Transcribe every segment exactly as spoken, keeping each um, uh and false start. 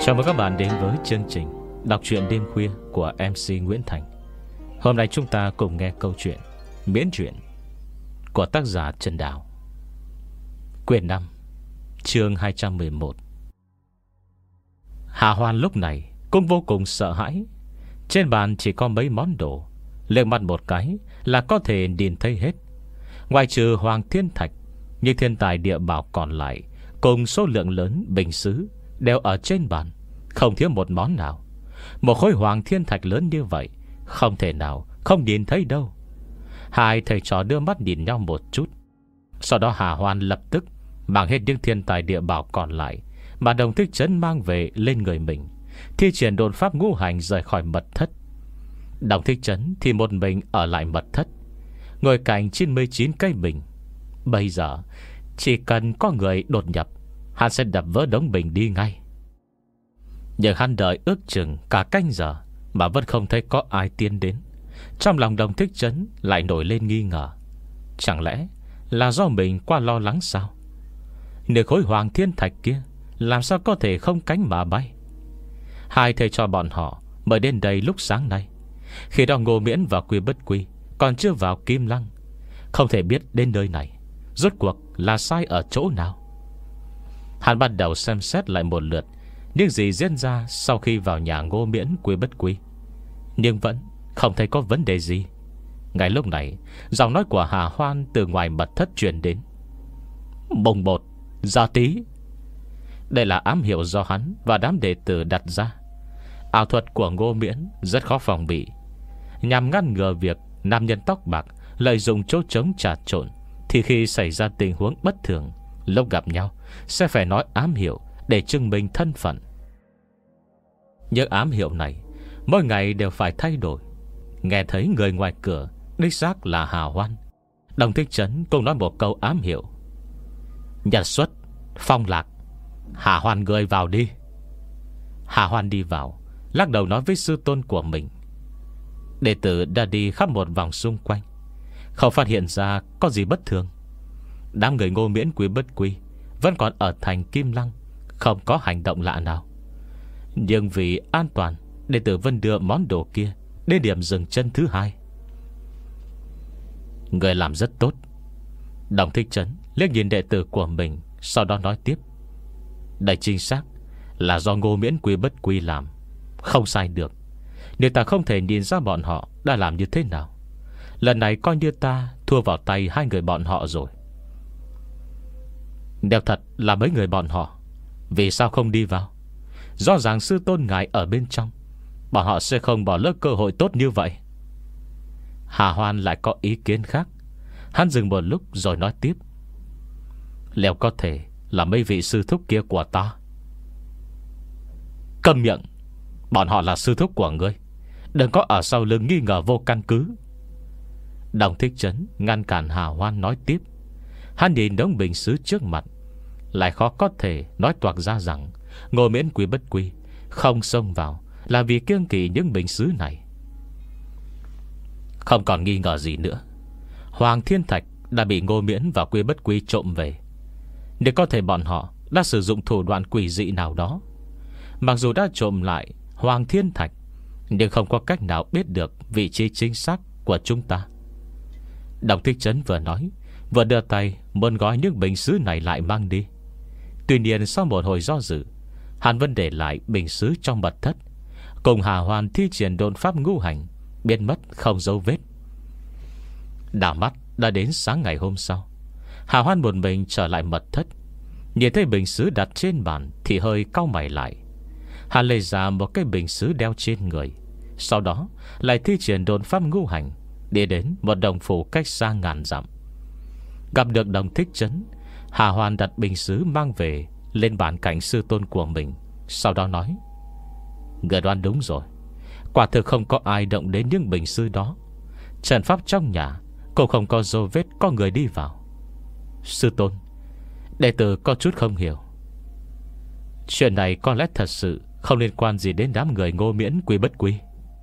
Chào mừng các bạn đến với chương trình đọc truyện đêm khuya của em xê Nguyễn Thành. Hôm nay chúng ta cùng nghe câu chuyện miễn truyện của tác giả Trần Đào, quyển năm, chương hai trăm mười một. Hà Hoan lúc này cũng vô cùng sợ hãi. Trên bàn chỉ có mấy món đồ, liếc mắt một cái là có thể nhìn thấy hết. Ngoài trừ Hoàng Thiên Thạch, những thiên tài địa bảo còn lại cùng số lượng lớn bình sứ đều ở trên bàn, không thiếu một món nào. Một khối Hoàng Thiên Thạch lớn như vậy không thể nào không nhìn thấy đâu. Hai thầy trò đưa mắt nhìn nhau một chút. Sau đó Hà Hoan lập tức mang hết những thiên tài địa bảo còn lại mà Đồng Thích Trấn mang về lên người mình, thi triển đột pháp ngũ hành rời khỏi mật thất. Đồng Thích Trấn thì một mình ở lại mật thất, ngồi cạnh chín mươi chín cây bình. Bây giờ chỉ cần có người đột nhập, hắn sẽ đập vỡ đống bình đi ngay. Nhưng hắn đợi ước chừng cả canh giờ mà vẫn không thấy có ai tiến đến. Trong lòng Đồng Thích Trấn lại nổi lên nghi ngờ. Chẳng lẽ là do mình quá lo lắng sao? Nửa khối Hoàng Thiên Thạch kia làm sao có thể không cánh mà bay? Hai thầy trò bọn họ mới đến đây lúc sáng nay. Khi đó Ngô Miễn và Quy Bất Quy còn chưa vào Kim Lăng, không thể biết đến nơi này rốt cuộc là sai ở chỗ nào. Hắn bắt đầu xem xét lại một lượt những gì diễn ra sau khi vào nhà Ngô Miễn, Quy Bất Quy, nhưng vẫn không thấy có vấn đề gì. Ngay lúc này, giọng nói của Hà Hoan từ ngoài mật thất truyền đến: "Mùng một giờ tí." Đây là ám hiệu do hắn và đám đệ tử đặt ra. Ảo thuật của Ngô Miễn rất khó phòng bị, nhằm ngăn ngừa việc nam nhân tóc bạc lợi dụng chỗ trống trà trộn, thì khi xảy ra tình huống bất thường, lúc gặp nhau sẽ phải nói ám hiệu để chứng minh thân phận. Những ám hiệu này mỗi ngày đều phải thay đổi. Nghe thấy người ngoài cửa đích xác là Hà Hoan, Đồng Thích Trấn cũng nói một câu ám hiệu: "Nhật xuất, phong lạc, Hà Hoan người vào đi." Hà Hoan đi vào, lắc đầu nói với sư tôn của mình. Đệ tử đã đi khắp một vòng xung quanh, không phát hiện ra có gì bất thường. Đám người Ngô Miễn, Quy Bất Quy vẫn còn ở thành Kim Lăng, không có hành động lạ nào. Nhưng vì an toàn, đệ tử Vân đưa món đồ kia đến điểm dừng chân thứ hai. "Người làm rất tốt." Đồng Thích Trấn liếc nhìn đệ tử của mình, sau đó nói tiếp: "Đây chính xác là do Ngô Miễn, Quy Bất Quy làm, không sai được. Nhưng ta không thể nhìn ra bọn họ đã làm như thế nào. Lần này coi như ta thua vào tay hai người bọn họ rồi." "Nếu thật là mấy người bọn họ, vì sao không đi vào? Rõ ràng sư tôn ngài ở bên trong, bọn họ sẽ không bỏ lỡ cơ hội tốt như vậy." Hà Hoan lại có ý kiến khác. Hắn dừng một lúc rồi nói tiếp: "Liệu có thể là mấy vị sư thúc kia của ta?" "Câm miệng! Bọn họ là sư thúc của ngươi, đừng có ở sau lưng nghi ngờ vô căn cứ." Đồng Thích Trấn ngăn cản Hà Hoan nói tiếp. Hắn nhìn đống bình sứ trước mặt, lại khó có thể nói toạc ra rằng Ngô Miễn, Quy Bất Quy không xông vào là vì kiêng kỵ những bình sứ này. Không còn nghi ngờ gì nữa, Hoàng Thiên Thạch đã bị Ngô Miễn và Quy Bất Quy trộm về. Để có thể bọn họ đã sử dụng thủ đoạn quỷ dị nào đó. Mặc dù đã trộm lại Hoàng Thiên Thạch, nhưng không có cách nào biết được vị trí chính xác của chúng ta. Đồng Thích Trấn vừa nói, vừa đưa tay muốn gói những bình sứ này lại mang đi. Tuy nhiên sau một hồi do dự, hắn vẫn để lại bình sứ trong mật thất, cùng Hà Hoan thi triển độn pháp ngũ hành, biến mất không dấu vết. Đảo mắt đã đến sáng ngày hôm sau. Hà Hoan một mình trở lại mật thất, nhìn thấy bình sứ đặt trên bàn thì hơi cau mày lại. Hắn lấy ra một cái bình sứ đeo trên người, sau đó lại thi triển độn pháp ngũ hành, đi đến một đồng phủ cách xa ngàn dặm. Gặp được Đồng Thích Trấn, Hà Hoan đặt bình sứ mang về lên bàn cạnh sư tôn của mình, sau đó nói: "Người đoán đúng rồi, quả thực không có ai động đến những bình sứ đó. Trận pháp trong nhà cũng không có dấu vết có người đi vào." "Sư tôn, đệ tử có chút không hiểu." "Chuyện này có lẽ thật sự không liên quan gì đến đám người Ngô Miễn, Quy Bất Quy.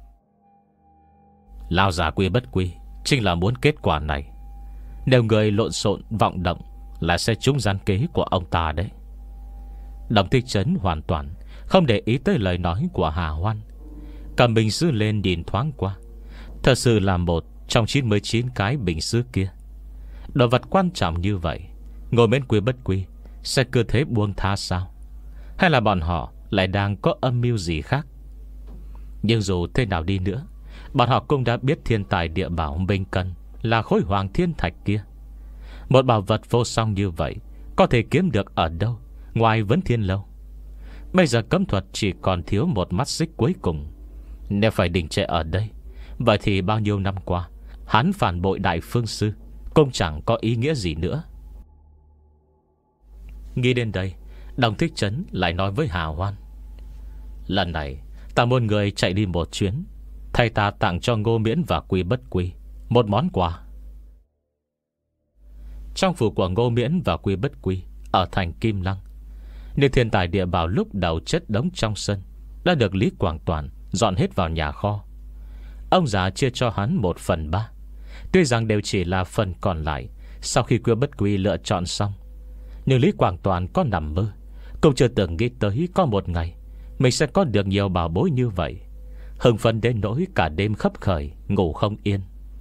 Lão già Quy Bất Quy chính là muốn kết quả này. Nếu người lộn xộn vọng động là sẽ trúng gian kế của ông ta đấy." Đồng Thích Trấn hoàn toàn không để ý tới lời nói của Hà Hoan, cầm bình sứ lên nhìn thoáng qua. Thật sự là một trong chín mươi chín cái bình sứ kia. Đồ vật quan trọng như vậy, Ngô Miễn Quy Bất Quy sẽ cứ thế buông tha sao? Hay là bọn họ lại đang có âm mưu gì khác? Nhưng dù thế nào đi nữa, bọn họ cũng đã biết thiên tài địa bảo Minh Cân là khối hoàng thiên thạch kia. Một bảo vật vô song như vậy có thể kiếm được ở đâu ngoài Vấn Thiên Lâu? Bây giờ cấm thuật chỉ còn thiếu một mắt xích cuối cùng. Nếu phải đình trệ ở đây, vậy thì bao nhiêu năm qua hắn phản bội Đại Phương Sư cũng chẳng có ý nghĩa gì nữa. Nghĩ đến đây, Đồng Thích Trấn lại nói với Hà Hoan: lần này ta muốn người chạy đi một chuyến, thầy ta tặng cho Ngô Miễn và Quy Bất Quy một món quà. Trong phủ của Ngô Miễn và Quy Bất Quy ở thành Kim Lăng, những thiên tài địa bảo lúc đầu chất đống trong sân đã được Lý Quảng Toàn dọn hết vào nhà kho. Ông già chia cho hắn một phần ba. Tuy rằng đều chỉ là phần còn lại sau khi Quy Bất Quy lựa chọn xong, nhưng Lý Quảng Toàn có nằm mơ cũng chưa từng nghĩ tới có một ngày mình sẽ có được nhiều bảo bối như vậy. Hưng phấn đến nỗi cả đêm khấp khởi, ngủ không yên.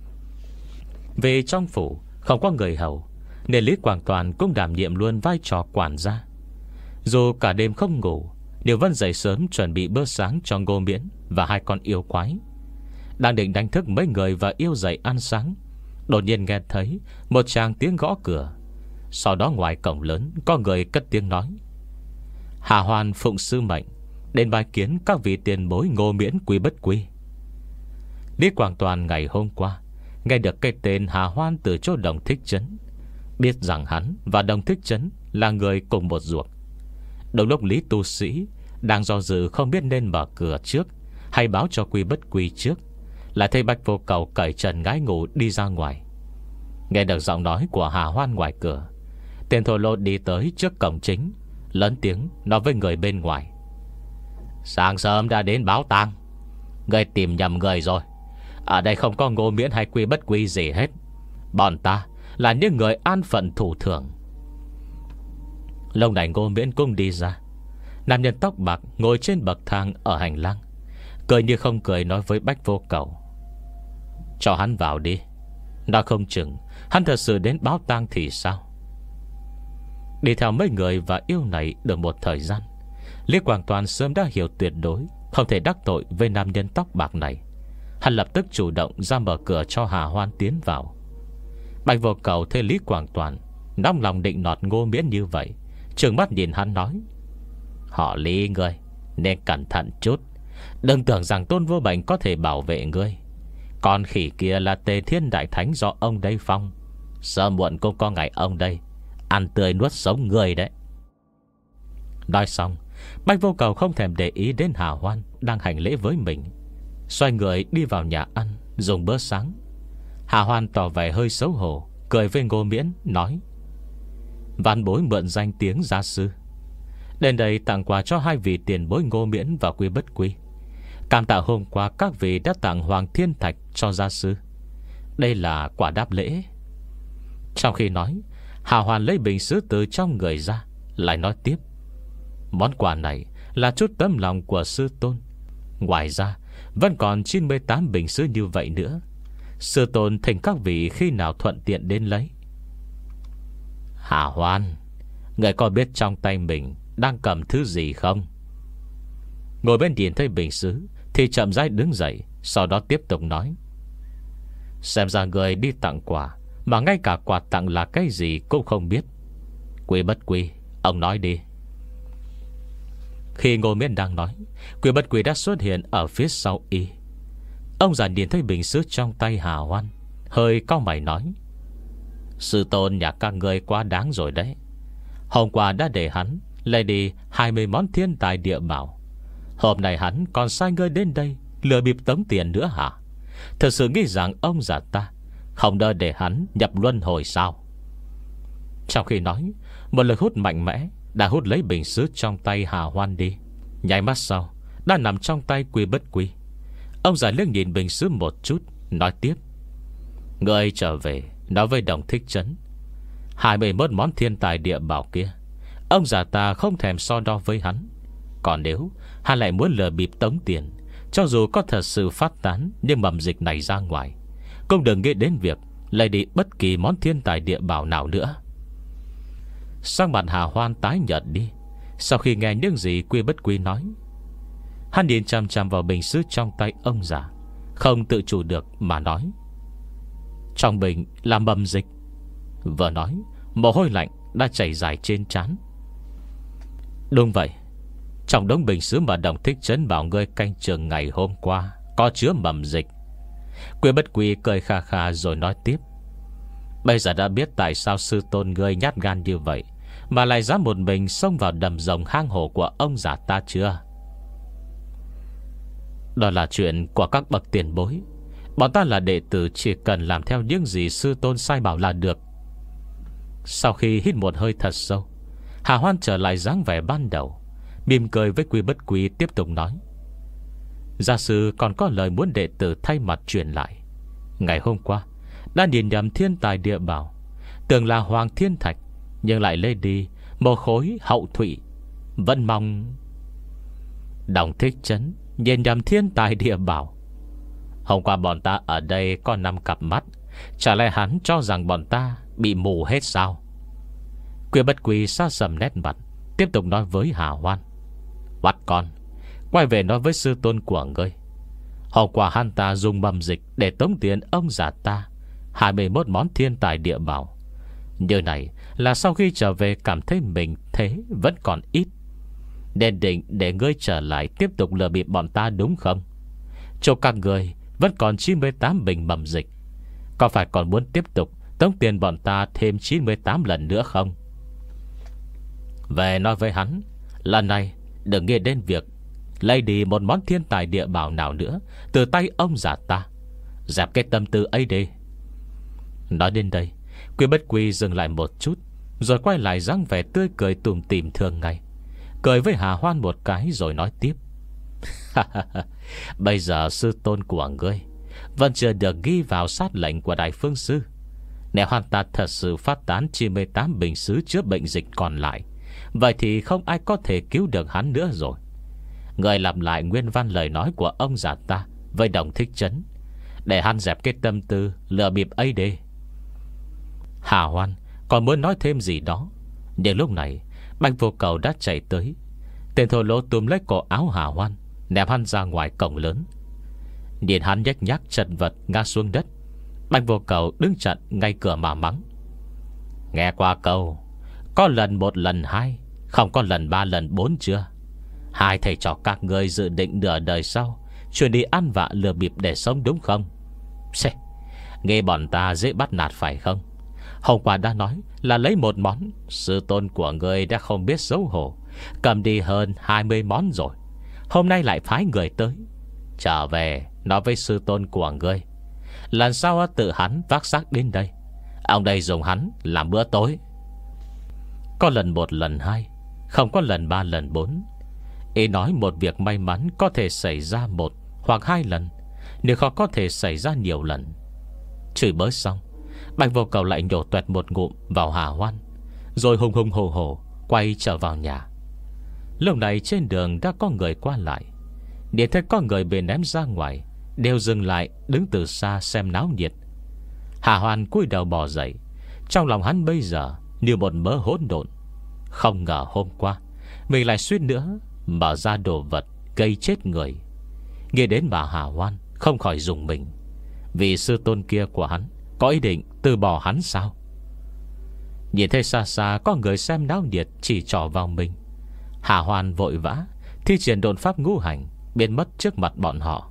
Vì trong phủ không có người hầu, nên Lý Quảng Toàn cũng đảm nhiệm luôn vai trò quản gia. Dù cả đêm không ngủ, Điều Vân dậy sớm chuẩn bị bữa sáng cho Ngô Miễn và hai con yêu quái. Đang định đánh thức mấy người và yêu dậy ăn sáng, đột nhiên nghe thấy một tràng tiếng gõ cửa. Sau đó ngoài cổng lớn có người cất tiếng nói: Hà Hoan phụng sư mệnh đến bái kiến các vị tiền bối Ngô Miễn Quy Bất Quy. Lý Quảng Toàn ngày hôm qua nghe được cái tên Hà Hoan từ chỗ Đồng Thích Trấn, biết rằng hắn và Đồng Thích Trấn là người cùng một ruột. Đúng lúc Lý tu sĩ đang do dự không biết nên mở cửa trước hay báo cho Quy Bất Quy trước, lại thấy Bạch Vô Cầu cởi trần ngái ngủ đi ra ngoài. Nghe được giọng nói của Hà Hoan ngoài cửa, tên thổ lô đi tới trước cổng chính, lớn tiếng nói với người bên ngoài: Sáng sớm đã đến báo tang, người tìm nhầm người rồi. Ở đây không có Ngô Miễn hay Quy Bất Quy gì hết. Bọn ta là những người an phận thủ thường. Lúc này Ngô Miễn cũng đi ra. Nam nhân tóc bạc ngồi trên bậc thang ở hành lang, cười như không cười nói với Bách Vô Cầu: Cho hắn vào đi, nói không chừng hắn thật sự đến báo tang thì sao. Đi theo mấy người và yêu này được một thời gian, Lý Quảng Toàn sớm đã hiểu tuyệt đối không thể đắc tội với nam nhân tóc bạc này. Hắn lập tức chủ động ra mở cửa cho Hà Hoan tiến vào. Bạch Vô Cầu thấy Lý Quảng Toàn nóng lòng định nọt Ngô Miễn như vậy, trừng mắt nhìn hắn nói: Họ Lý ngươi nên cẩn thận chút, đừng tưởng rằng Tôn Vô Bệnh có thể bảo vệ ngươi. Con khỉ kia là Tề Thiên Đại Thánh do ông đây phong, sớm muộn cũng có ngày ông đây ăn tươi nuốt sống người đấy. Nói xong, Bạch Vô Cầu không thèm để ý đến Hà Hoan đang hành lễ với mình, xoay người đi vào nhà ăn dùng bữa sáng. Hà Hoan tỏ vẻ hơi xấu hổ, cười với Ngô Miễn nói: Văn bối mượn danh tiếng gia sư đến đây tặng quà cho hai vị tiền bối Ngô Miễn và Quy Bất Quy. Cảm tạ hôm qua các vị đã tặng Hoàng Thiên Thạch cho gia sư. Đây là quả đáp lễ. Trong khi nói, Hà Hoan lấy bình sứ từ trong người ra, lại nói tiếp: Món quà này là chút tấm lòng của sư tôn. Ngoài ra vẫn còn chín mươi tám bình sứ như vậy nữa. Sư tôn thỉnh các vị khi nào thuận tiện đến lấy. Hà Hoan, người có biết trong tay mình đang cầm thứ gì không? Ngồi bên nhìn thấy bình sứ thì chậm rãi đứng dậy, sau đó tiếp tục nói: Xem ra người đi tặng quà mà ngay cả quà tặng là cái gì cũng không biết. Quy Bất Quy, ông nói đi. Khi Ngô Miễn đang nói, Quy Bất Quy đã xuất hiện ở phía sau y. Ông già nhìn thấy bình sứ trong tay Hà Hoan, hơi cau mày nói: Sư tôn nhà các người quá đáng rồi đấy. Hôm qua đã để hắn lấy đi hai mươi món thiên tài địa bảo, hôm nay hắn còn sai ngươi đến đây lừa bịp tống tiền nữa hả? Thật sự nghĩ rằng ông già ta không đỡ để hắn nhập luân hồi sao? Trong khi nói, một lực hút mạnh mẽ đã hút lấy bình sứ trong tay Hà Hoan đi. Nháy mắt sau đã nằm trong tay Quy Bất Quy. Ông già liếc nhìn bình sứ một chút, nói tiếp: Ngươi trở về nói với Đồng Thích Trấn, hai mươi mốt món thiên tài địa bảo kia ông già ta không thèm so đo với hắn. Còn nếu hắn lại muốn lừa bịp tống tiền, cho dù có thật sự phát tán những mầm dịch này ra ngoài, cũng đừng nghĩ đến việc lấy đi bất kỳ món thiên tài địa bảo nào nữa. Sắc mặt Hà Hoan tái nhợt đi sau khi nghe những gì Quy Bất Quy nói. Hắn nhìn chằm chằm vào bình sứ trong tay ông già, không tự chủ được mà nói: trong bình là mầm dịch. Vừa nói, mồ hôi lạnh đã chảy dài trên trán. Đúng vậy, trong đống bình sứ mà Đồng Thích Trấn bảo ngươi canh chừng ngày hôm qua có chứa mầm dịch. Quy Bất Quy cười kha kha rồi nói tiếp: bây giờ đã biết tại sao sư tôn ngươi nhát gan như vậy, mà lại dám một mình xông vào đầm rồng hang hổ của ông già ta chưa? Đó là chuyện của các bậc tiền bối. Bọn ta là đệ tử, chỉ cần làm theo những gì sư tôn sai bảo là được. Sau khi hít một hơi thật sâu, Hà Hoan trở lại dáng vẻ ban đầu, mỉm cười với Quy Bất Quy, tiếp tục nói: gia sư còn có lời muốn đệ tử thay mặt truyền lại. Ngày hôm qua đã nhìn nhầm thiên tài địa bảo, tưởng là Hoàng Thiên Thạch, nhưng lại lấy đi một khối hậu thụy. Vẫn mong... Đồng Thích Trấn nhìn nhầm thiên tài địa bảo. Hôm qua bọn ta ở đây có năm cặp mắt, chả lẽ hắn cho rằng bọn ta bị mù hết sao? Quy Bất Quy xa sầm nét mặt, tiếp tục nói với Hà Hoan: bắt con quay về nói với sư tôn của ngươi, hôm qua hắn ta dùng mầm dịch để tống tiền ông già ta hai mươi mốt món thiên tài địa bảo. Như này là sau khi trở về cảm thấy mình thế vẫn còn ít, nên định để ngươi trở lại tiếp tục lừa bịp bọn ta đúng không? Cho các ngươi vẫn còn chín mươi tám bình mầm dịch, có phải còn muốn tiếp tục tống tiền bọn ta thêm chín mươi tám lần nữa không? Về nói với hắn, lần này đừng nghĩ đến việc lấy đi một món thiên tài địa bảo nào nữa từ tay ông già ta. Dẹp cái tâm tư ấy đi. Nói đến đây, Quy Bất Quy dừng lại một chút, rồi quay lại dáng vẻ tươi cười tủm tỉm thường ngày, cười với Hà Hoan một cái rồi nói tiếp: bây giờ sư tôn của ngươi vẫn chưa được ghi vào sát lệnh của Đại Phương Sư. Nếu hắn ta thật sự phát tán chín mươi tám bình sứ chữa bệnh dịch còn lại, vậy thì không ai có thể cứu được hắn nữa rồi. Ngươi làm lại nguyên văn lời nói của ông già ta với Đồng Thích Trấn, để hắn dẹp cái tâm tư lừa bịp ấy đi. Hà Hoan còn muốn nói thêm gì đó, nhưng lúc này Bạch Vô Cầu đã chạy tới. Tên thô lỗ túm lấy cổ áo Hà Hoan, ném hắn ra ngoài cổng lớn. Nhìn hắn nhếch nhác chật vật ngã xuống đất, Bạch Vô Cầu đứng chặn ngay cửa mà mắng: nghe qua câu có lần một lần hai, không có lần ba lần bốn chưa? Hai thầy trò các ngươi dự định nửa đời sau chuyển đi ăn vạ lừa bịp để sống đúng không? Xê, nghe bọn ta dễ bắt nạt phải không? Hôm qua đã nói là lấy một món, sư tôn của ngươi đã không biết xấu hổ, cầm đi hơn hai mươi món rồi. Hôm nay lại phái người tới, trở về nói với sư tôn của ngươi, lần sau tự hắn vác xác đến đây, ông đây dùng hắn làm bữa tối. Có lần một lần hai, không có lần ba lần bốn. Ý nói một việc may mắn có thể xảy ra một hoặc hai lần, nếu khó có thể xảy ra nhiều lần. Chửi bới xong, Bạch Vô Cầu lại nhổ toẹt một ngụm vào Hà Hoan, rồi hùng hùng hổ hổ quay trở vào nhà. Lúc này trên đường đã có người qua lại, nhìn thấy có người bị ném ra ngoài, đều dừng lại đứng từ xa xem náo nhiệt. Hà Hoan cúi đầu bò dậy, trong lòng hắn bây giờ như một mớ hỗn độn. Không ngờ hôm qua mình lại suýt nữa mở ra đồ vật gây chết người. Nghe đến bà Hà Hoan không khỏi rùng mình, vì sư tôn kia của hắn có ý định từ bỏ hắn sao? Nhìn thấy xa xa có người xem náo nhiệt chỉ trỏ vào mình, Hà Hoan vội vã thi triển độn pháp ngũ hành, biến mất trước mặt bọn họ.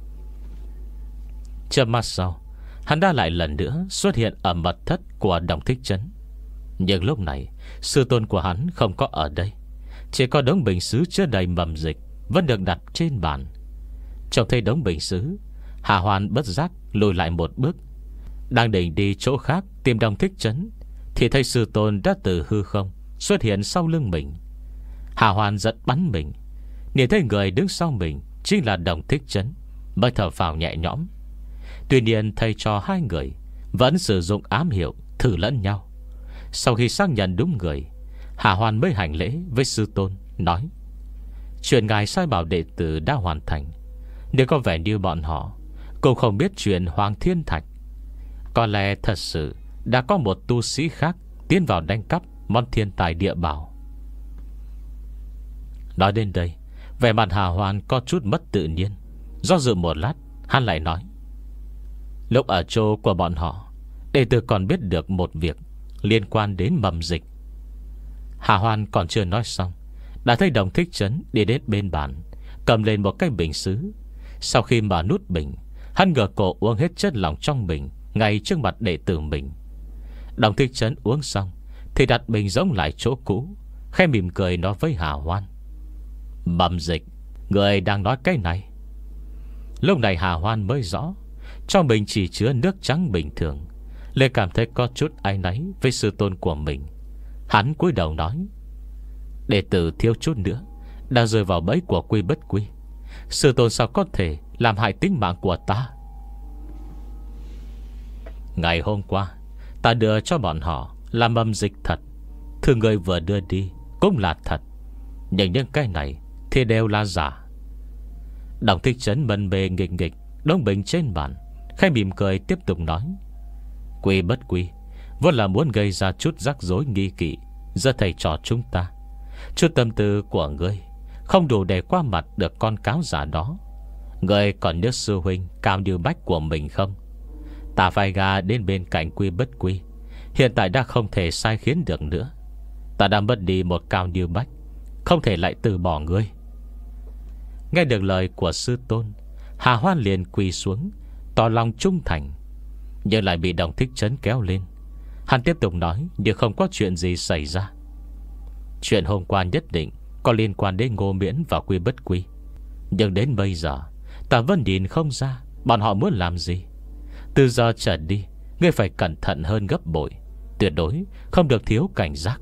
Chớp mắt sau, hắn đã lại lần nữa xuất hiện ở mật thất của Đồng Thích Trấn. Nhưng lúc này sư tôn của hắn không có ở đây, chỉ có đống bình sứ chứa đầy mầm dịch vẫn được đặt trên bàn. Trông thấy đống bình sứ, Hà Hoan bất giác lùi lại một bước, đang định đi chỗ khác tìm Đồng Thích Trấn, thì thấy sư tôn đã từ hư không xuất hiện sau lưng mình. Hà Hoan giật bắn mình, nhìn thấy người đứng sau mình chính là Đồng Thích Trấn, mới thở phào nhẹ nhõm. Tuy nhiên thầy trò hai người vẫn sử dụng ám hiệu thử lẫn nhau. Sau khi xác nhận đúng người, Hà Hoan mới hành lễ với sư tôn, nói: Chuyện ngài sai bảo đệ tử đã hoàn thành, nhưng có vẻ như bọn họ cũng không biết chuyện Hoàng Thiên Thạch. Có lẽ thật sự đã có một tu sĩ khác tiến vào đánh cắp món thiên tài địa bảo. Nói đến đây, vẻ mặt Hà Hoan có chút mất tự nhiên. Do dự một lát, hắn lại nói: lúc ở chỗ của bọn họ, đệ tử còn biết được một việc liên quan đến mầm dịch. Hà Hoan còn chưa nói xong, đã thấy Đồng Thích Trấn đi đến bên bàn, cầm lên một cái bình sứ. Sau khi mở nút bình, hắn ngửa cổ uống hết chất lỏng trong bình ngay trước mặt đệ tử mình. Đồng Thích Trấn uống xong thì đặt bình giống lại chỗ cũ, khẽ mỉm cười nói với Hà Hoan: mầm dịch, người đang nói cái này? Lúc này Hà Hoan mới rõ, trong bình chỉ chứa nước trắng bình thường, liền cảm thấy có chút áy náy với sư tôn của mình. Hắn cúi đầu nói: đệ tử thiếu chút nữa đã rơi vào bẫy của Quy Bất Quy. Sư tôn sao có thể làm hại tính mạng của ta? Ngày hôm qua ta đưa cho bọn họ là mầm dịch thật, thứ người vừa đưa đi cũng là thật, nhưng những cái này thì đều là giả. Đồng Thích Trấn mân mê nghịch nghịch đống bình trên bàn, khẽ mỉm cười tiếp tục nói: Quy Bất Quy vốn là muốn gây ra chút rắc rối nghi kỵ giữa thầy trò chúng ta. Chút tâm tư của ngươi không đủ để qua mặt được con cáo giả đó. Ngươi còn nhớ sư huynh Cao Như Bách của mình không? Ta phải gà đến bên cạnh Quy Bất Quy, hiện tại đã không thể sai khiến được nữa. Ta đã mất đi một Cao Như Bách, không thể lại từ bỏ ngươi. Nghe được lời của sư tôn, Hà Hoan liền quỳ xuống tỏ lòng trung thành, nhưng lại bị Đồng Thích Trấn kéo lên. Hắn tiếp tục nói như không có chuyện gì xảy ra: chuyện hôm qua nhất định có liên quan đến Ngô Miễn và Quy Bất Quy, nhưng đến bây giờ ta vẫn nhìn không ra bọn họ muốn làm gì. Từ giờ trở đi, ngươi phải cẩn thận hơn gấp bội, tuyệt đối không được thiếu cảnh giác.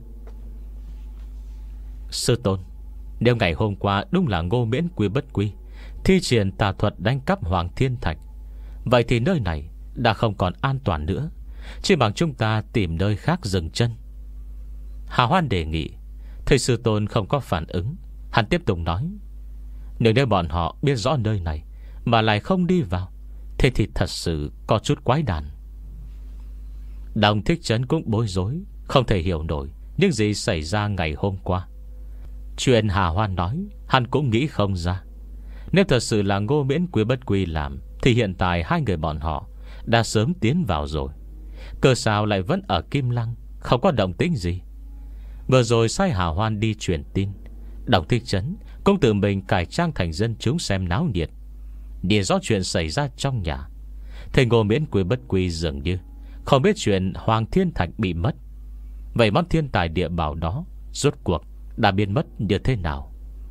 Sư tôn, nếu ngày hôm qua đúng là Ngô Miễn Quy Bất Quy thi triển tà thuật đánh cắp Hoàng Thiên Thạch, vậy thì nơi này đã không còn an toàn nữa, chỉ bằng chúng ta tìm nơi khác dừng chân. Hà Hoan đề nghị. Thầy sư tôn không có phản ứng, hắn tiếp tục nói: nếu nếu bọn họ biết rõ nơi này mà lại không đi vào, thế thì thật sự có chút quái đản. Đồng Thích Trấn cũng bối rối, không thể hiểu nổi những gì xảy ra ngày hôm qua. Chuyện Hà Hoan nói hắn cũng nghĩ không ra. Nếu thật sự là Ngô Miễn Quy Bất Quy làm, thì hiện tại hai người bọn họ đã sớm tiến vào rồi. Cơ sao lại vẫn ở Kim Lăng, không có động tĩnh gì. Vừa rồi sai Hà Hoan đi truyền tin, Đồng Thích Trấn cũng tự mình cải trang thành dân chúng xem náo nhiệt, nhìn rõ chuyện xảy ra trong nhà. Thầy Ngô Miễn Quy Bất Quy dường như không biết chuyện Hoàng Thiên Thạch bị mất. Vậy món thiên tài địa bảo đó rốt cuộc đã biến mất như thế nào?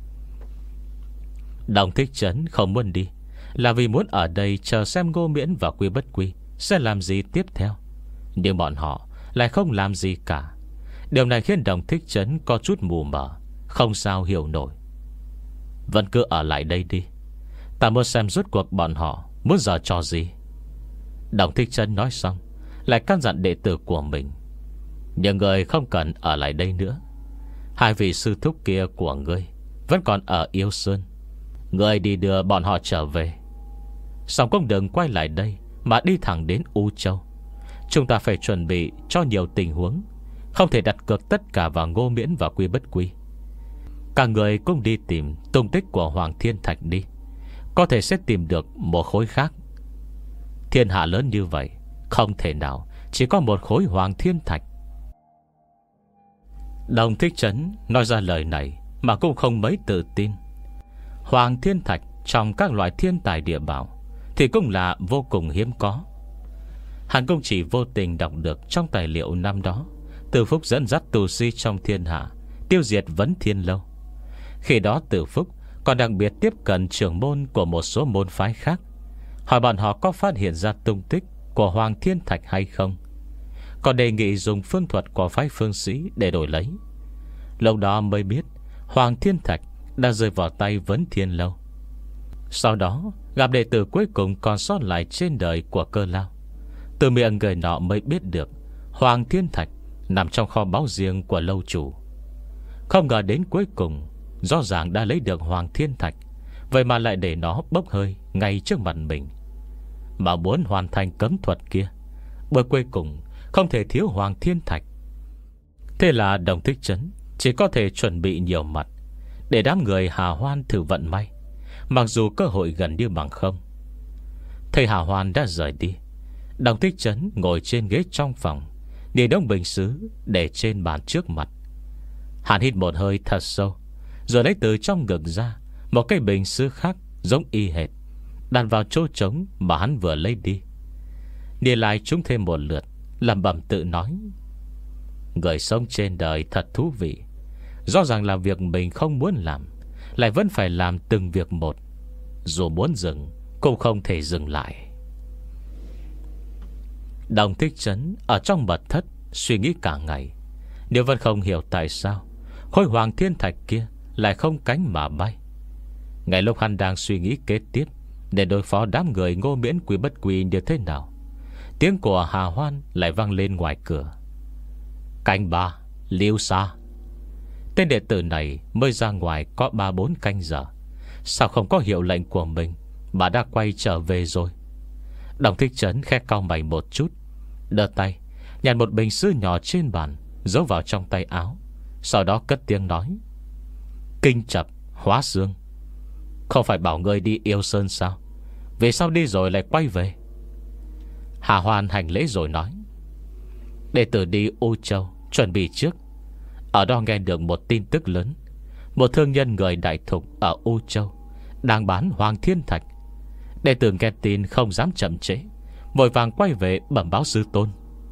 Đồng Thích Trấn không muốn đi là vì muốn ở đây chờ xem Ngô Miễn và Quy Bất Quy sẽ làm gì tiếp theo. Nhưng bọn họ lại không làm gì cả. Điều này khiến Đồng Thích Trấn có chút mù mờ, không sao hiểu nổi. Vẫn cứ ở lại đây đi, ta muốn xem rốt cuộc bọn họ muốn giở trò gì. Đồng Thích Trấn nói xong, lại căn dặn đệ tử của mình: những người không cần ở lại đây nữa. Hai vị sư thúc kia của ngươi vẫn còn ở Yêu Sơn, ngươi đi đưa bọn họ trở về. Xong cũng đừng quay lại đây mà đi thẳng đến U Châu. Chúng ta phải chuẩn bị cho nhiều tình huống, không thể đặt cược tất cả vào Ngô Miễn và Quy Bất Quy. Cả người cũng đi tìm tung tích của Hoàng Thiên Thạch đi, có thể sẽ tìm được một khối khác. Thiên hạ lớn như vậy, không thể nào chỉ có một khối Hoàng Thiên Thạch. Đồng Thích Trấn nói ra lời này mà cũng không mấy tự tin. Hoàng Thiên Thạch trong các loại thiên tài địa bảo thì cũng là vô cùng hiếm có. Hắn cũng chỉ vô tình đọc được trong tài liệu năm đó Từ Phúc dẫn dắt tù sĩ trong thiên hạ tiêu diệt Vấn Thiên Lâu. Khi đó Từ Phúc còn đặc biệt tiếp cận trưởng môn của một số môn phái khác, hỏi bọn họ có phát hiện ra tung tích của Hoàng Thiên Thạch hay không, còn đề nghị dùng phương thuật của phái Phương Sĩ để đổi lấy. Lúc đó mới biết Hoàng Thiên Thạch đã rơi vào tay Vấn Thiên Lâu. Sau đó gặp đệ tử cuối cùng còn sót lại trên đời của Cơ Lao. Từ miệng người nọ mới biết được Hoàng Thiên Thạch nằm trong kho báu riêng của lâu chủ. Không ngờ đến cuối cùng Rõ ràng đã lấy được Hoàng Thiên Thạch, vậy mà lại để nó bốc hơi ngay trước mặt mình. Mà muốn hoàn thành cấm thuật kia, bởi cuối cùng không thể thiếu Hoàng Thiên Thạch. Thế là Đồng Thích Trấn chỉ có thể chuẩn bị nhiều mặt để đám người Hà Hoan thử vận may, mặc dù cơ hội gần như bằng không. Thầy Hà Hoan đã rời đi, Đồng Thích Trấn ngồi trên ghế trong phòng, nhìn đống bình sứ để trên bàn trước mặt. Hắn hít một hơi thật sâu, rồi lấy từ trong ngực ra một cái bình sứ khác giống y hệt, đặt vào chỗ trống mà hắn vừa lấy đi. Nhìn lại chúng thêm một lượt, lẩm bẩm tự nói: người sống trên đời thật thú vị. Rõ ràng là việc mình không muốn làm, lại vẫn phải làm từng việc một. Dù muốn dừng cũng không thể dừng lại. Đồng Thích Trấn ở trong mật thất suy nghĩ cả ngày, nếu vẫn không hiểu tại sao khối Hoàng Thiên Thạch kia lại không cánh mà bay. Ngay lúc hắn đang suy nghĩ kế tiếp để đối phó đám người Ngô Miễn Quý Bất Quý như thế nào, tiếng của Hà Hoan lại vang lên ngoài cửa: canh ba, Liêu Sa. Tên đệ tử này mới ra ngoài có ba bốn canh giờ, sao không có hiệu lệnh của mình mà đã quay trở về rồi? Đồng Thích Trấn khẽ cau mày một chút, đưa tay nhặt một bình sứ nhỏ trên bàn, giấu vào trong tay áo, sau đó cất tiếng nói: kinh chập hóa xương. Không phải bảo ngươi đi Yêu Sơn sao? Vì sao đi rồi lại quay về? Hà Hoan hành lễ rồi nói: đệ tử đi U Châu chuẩn bị trước. Ở đó nghe được một tin tức lớn. Một thương nhân người Đại Thục ở U Châu đang bán Hoàng Thiên Thạch. Đệ tử nghe tin không dám chậm trễ, vội vàng quay về bẩm báo sư tôn.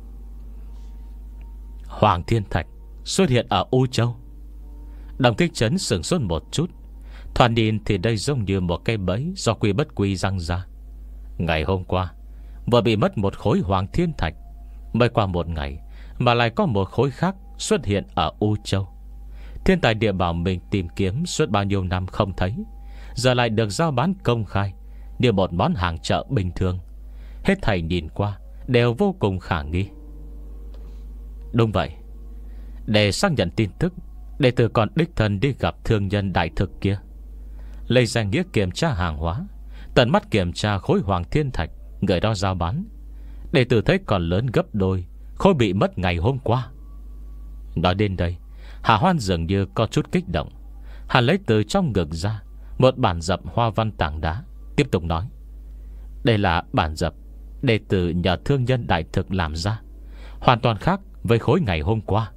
Hoàng Thiên Thạch xuất hiện ở U Châu. Đồng Thích Trấn sửng sốt một chút. Thoạt nhìn thì đây giống như một cái bẫy do Quy Bất Quy răng ra. Ngày hôm qua vừa bị mất một khối Hoàng Thiên Thạch, mới qua một ngày mà lại có một khối khác xuất hiện ở U Châu. Thiên tài địa bảo mình tìm kiếm suốt bao nhiêu năm không thấy, giờ lại được giao bán công khai như một món hàng chợ bình thường. Hết thảy nhìn qua đều vô cùng khả nghi. Đúng vậy. Để xác nhận tin tức, đệ tử còn đích thân đi gặp thương nhân Đại Thực kia, lấy danh nghĩa kiểm tra hàng hóa, tận mắt kiểm tra khối Hoàng Thiên Thạch người đó giao bán. Đệ tử thấy còn lớn gấp đôi khối bị mất ngày hôm qua. Nói đến đây, Hà Hoan dường như có chút kích động. Hắn lấy từ trong ngực ra một bản dập hoa văn tảng đá, tiếp tục nói: đây là bản dập đệ tử nhờ thương nhân Đại Thực làm ra, hoàn toàn khác với khối ngày hôm qua.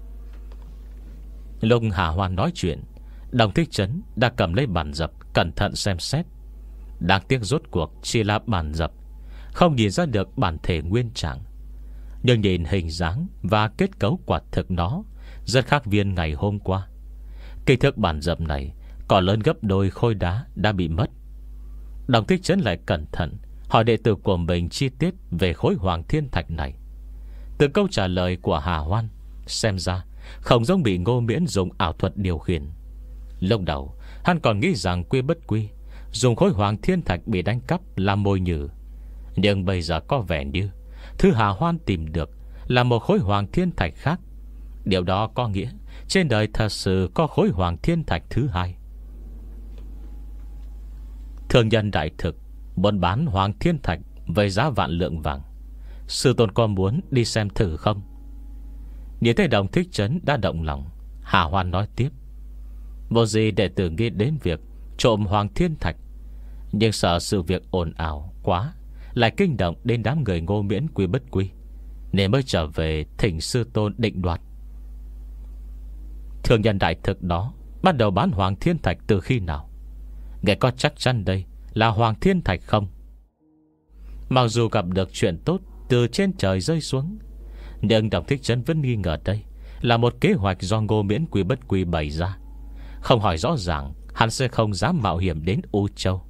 Lúc Hà Hoan nói chuyện, Đồng Thích Trấn đã cầm lấy bản dập cẩn thận xem xét. Đáng tiếc rốt cuộc chỉ là bản dập, không nhìn ra được bản thể nguyên trạng. Nhưng nhìn hình dáng và kết cấu quả thực nó rất khác viên ngày hôm qua. Kích thước bản dập này còn lớn gấp đôi khối đá đã bị mất. Đồng Thích Trấn lại cẩn thận hỏi đệ tử của mình chi tiết về khối Hoàng Thiên Thạch này. Từ câu trả lời của Hà Hoan xem ra không giống bị Ngô Miễn dùng ảo thuật điều khiển. Lúc đầu hắn còn nghĩ rằng Quy Bất Quy dùng khối Hoàng Thiên Thạch bị đánh cắp làm mồi nhử, nhưng bây giờ có vẻ như thứ Hà Hoan tìm được là một khối Hoàng Thiên Thạch khác. Điều đó có nghĩa trên đời thật sự có khối Hoàng Thiên Thạch thứ hai. Thương nhân Đại Thực muốn bán Hoàng Thiên Thạch với giá vạn lượng vàng. Sư tôn có muốn đi xem thử không? Nhìn thấy Đồng Thích Trấn đã động lòng, Hà Hoan nói tiếp: vô gì đệ tử nghĩ đến việc trộm Hoàng Thiên Thạch, nhưng sợ sự việc ồn ào quá lại kinh động đến đám người Ngô Miễn Quy Bất Quy, nên mới trở về thỉnh sư tôn định đoạt. Thương nhân Đại Thực đó bắt đầu bán Hoàng Thiên Thạch từ khi nào? Nghe có chắc chắn đây là Hoàng Thiên Thạch không? Mặc dù gặp được chuyện tốt từ trên trời rơi xuống, nhưng Đồng Thích Trấn vẫn nghi ngờ đây là một kế hoạch do Ngô Miễn Quy Bất Quy bày ra. Không hỏi rõ ràng, hắn sẽ không dám mạo hiểm đến U Châu.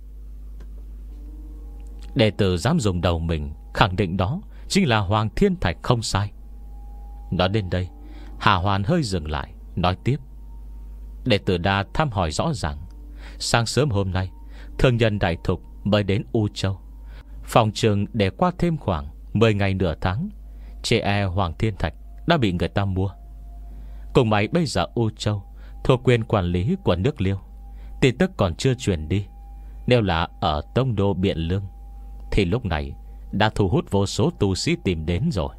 Đệ tử dám dùng đầu mình khẳng định đó chính là Hoàng Thiên Thạch không sai. Nói đến đây, Hà Hoan hơi dừng lại, nói tiếp: đệ tử đã thăm hỏi rõ ràng, sáng sớm hôm nay thương nhân Đại Thục mới đến U Châu, phòng trường để qua thêm khoảng mười ngày nửa tháng, chỉ e Hoàng Thiên Thạch đã bị người ta mua. Cùng mày bây giờ U Châu thuộc quyền quản lý của nước Liêu. Tin tức còn chưa truyền đi. Nếu là ở Tông Đô Biện Lương thì lúc này đã thu hút vô số tu sĩ tìm đến rồi.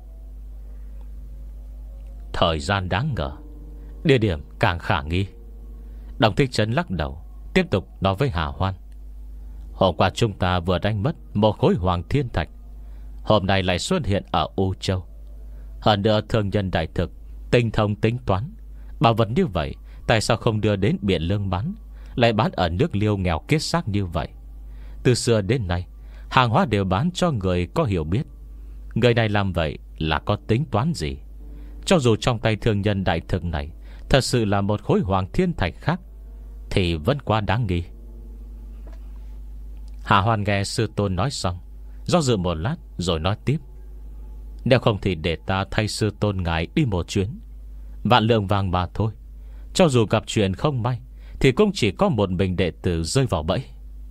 Thời gian đáng ngờ, địa điểm càng khả nghi. Đồng Thích Trấn lắc đầu, tiếp tục nói với Hà Hoan: Hôm qua chúng ta vừa đánh mất một khối hoàng thiên thạch, hôm nay lại xuất hiện ở U Châu. Hơn nữa thương nhân đại thực tinh thông tính toán, bảo vật như vậy tại sao không đưa đến Biện Lương bán, lại bán ở nước Liêu nghèo kiết xác như vậy? Từ xưa đến nay, hàng hóa đều bán cho người có hiểu biết. Người này làm vậy là có tính toán gì? Cho dù trong tay thương nhân đại thực này thật sự là một khối hoàng thiên thạch khác, thì vẫn quá đáng nghi. Hạ Hoan nghe sư tôn nói xong, do dự một lát rồi nói tiếp: Nếu không thì để ta thay sư tôn ngài đi một chuyến. Vạn lượng vàng mà thôi, cho dù gặp chuyện không may thì cũng chỉ có một mình đệ tử rơi vào bẫy.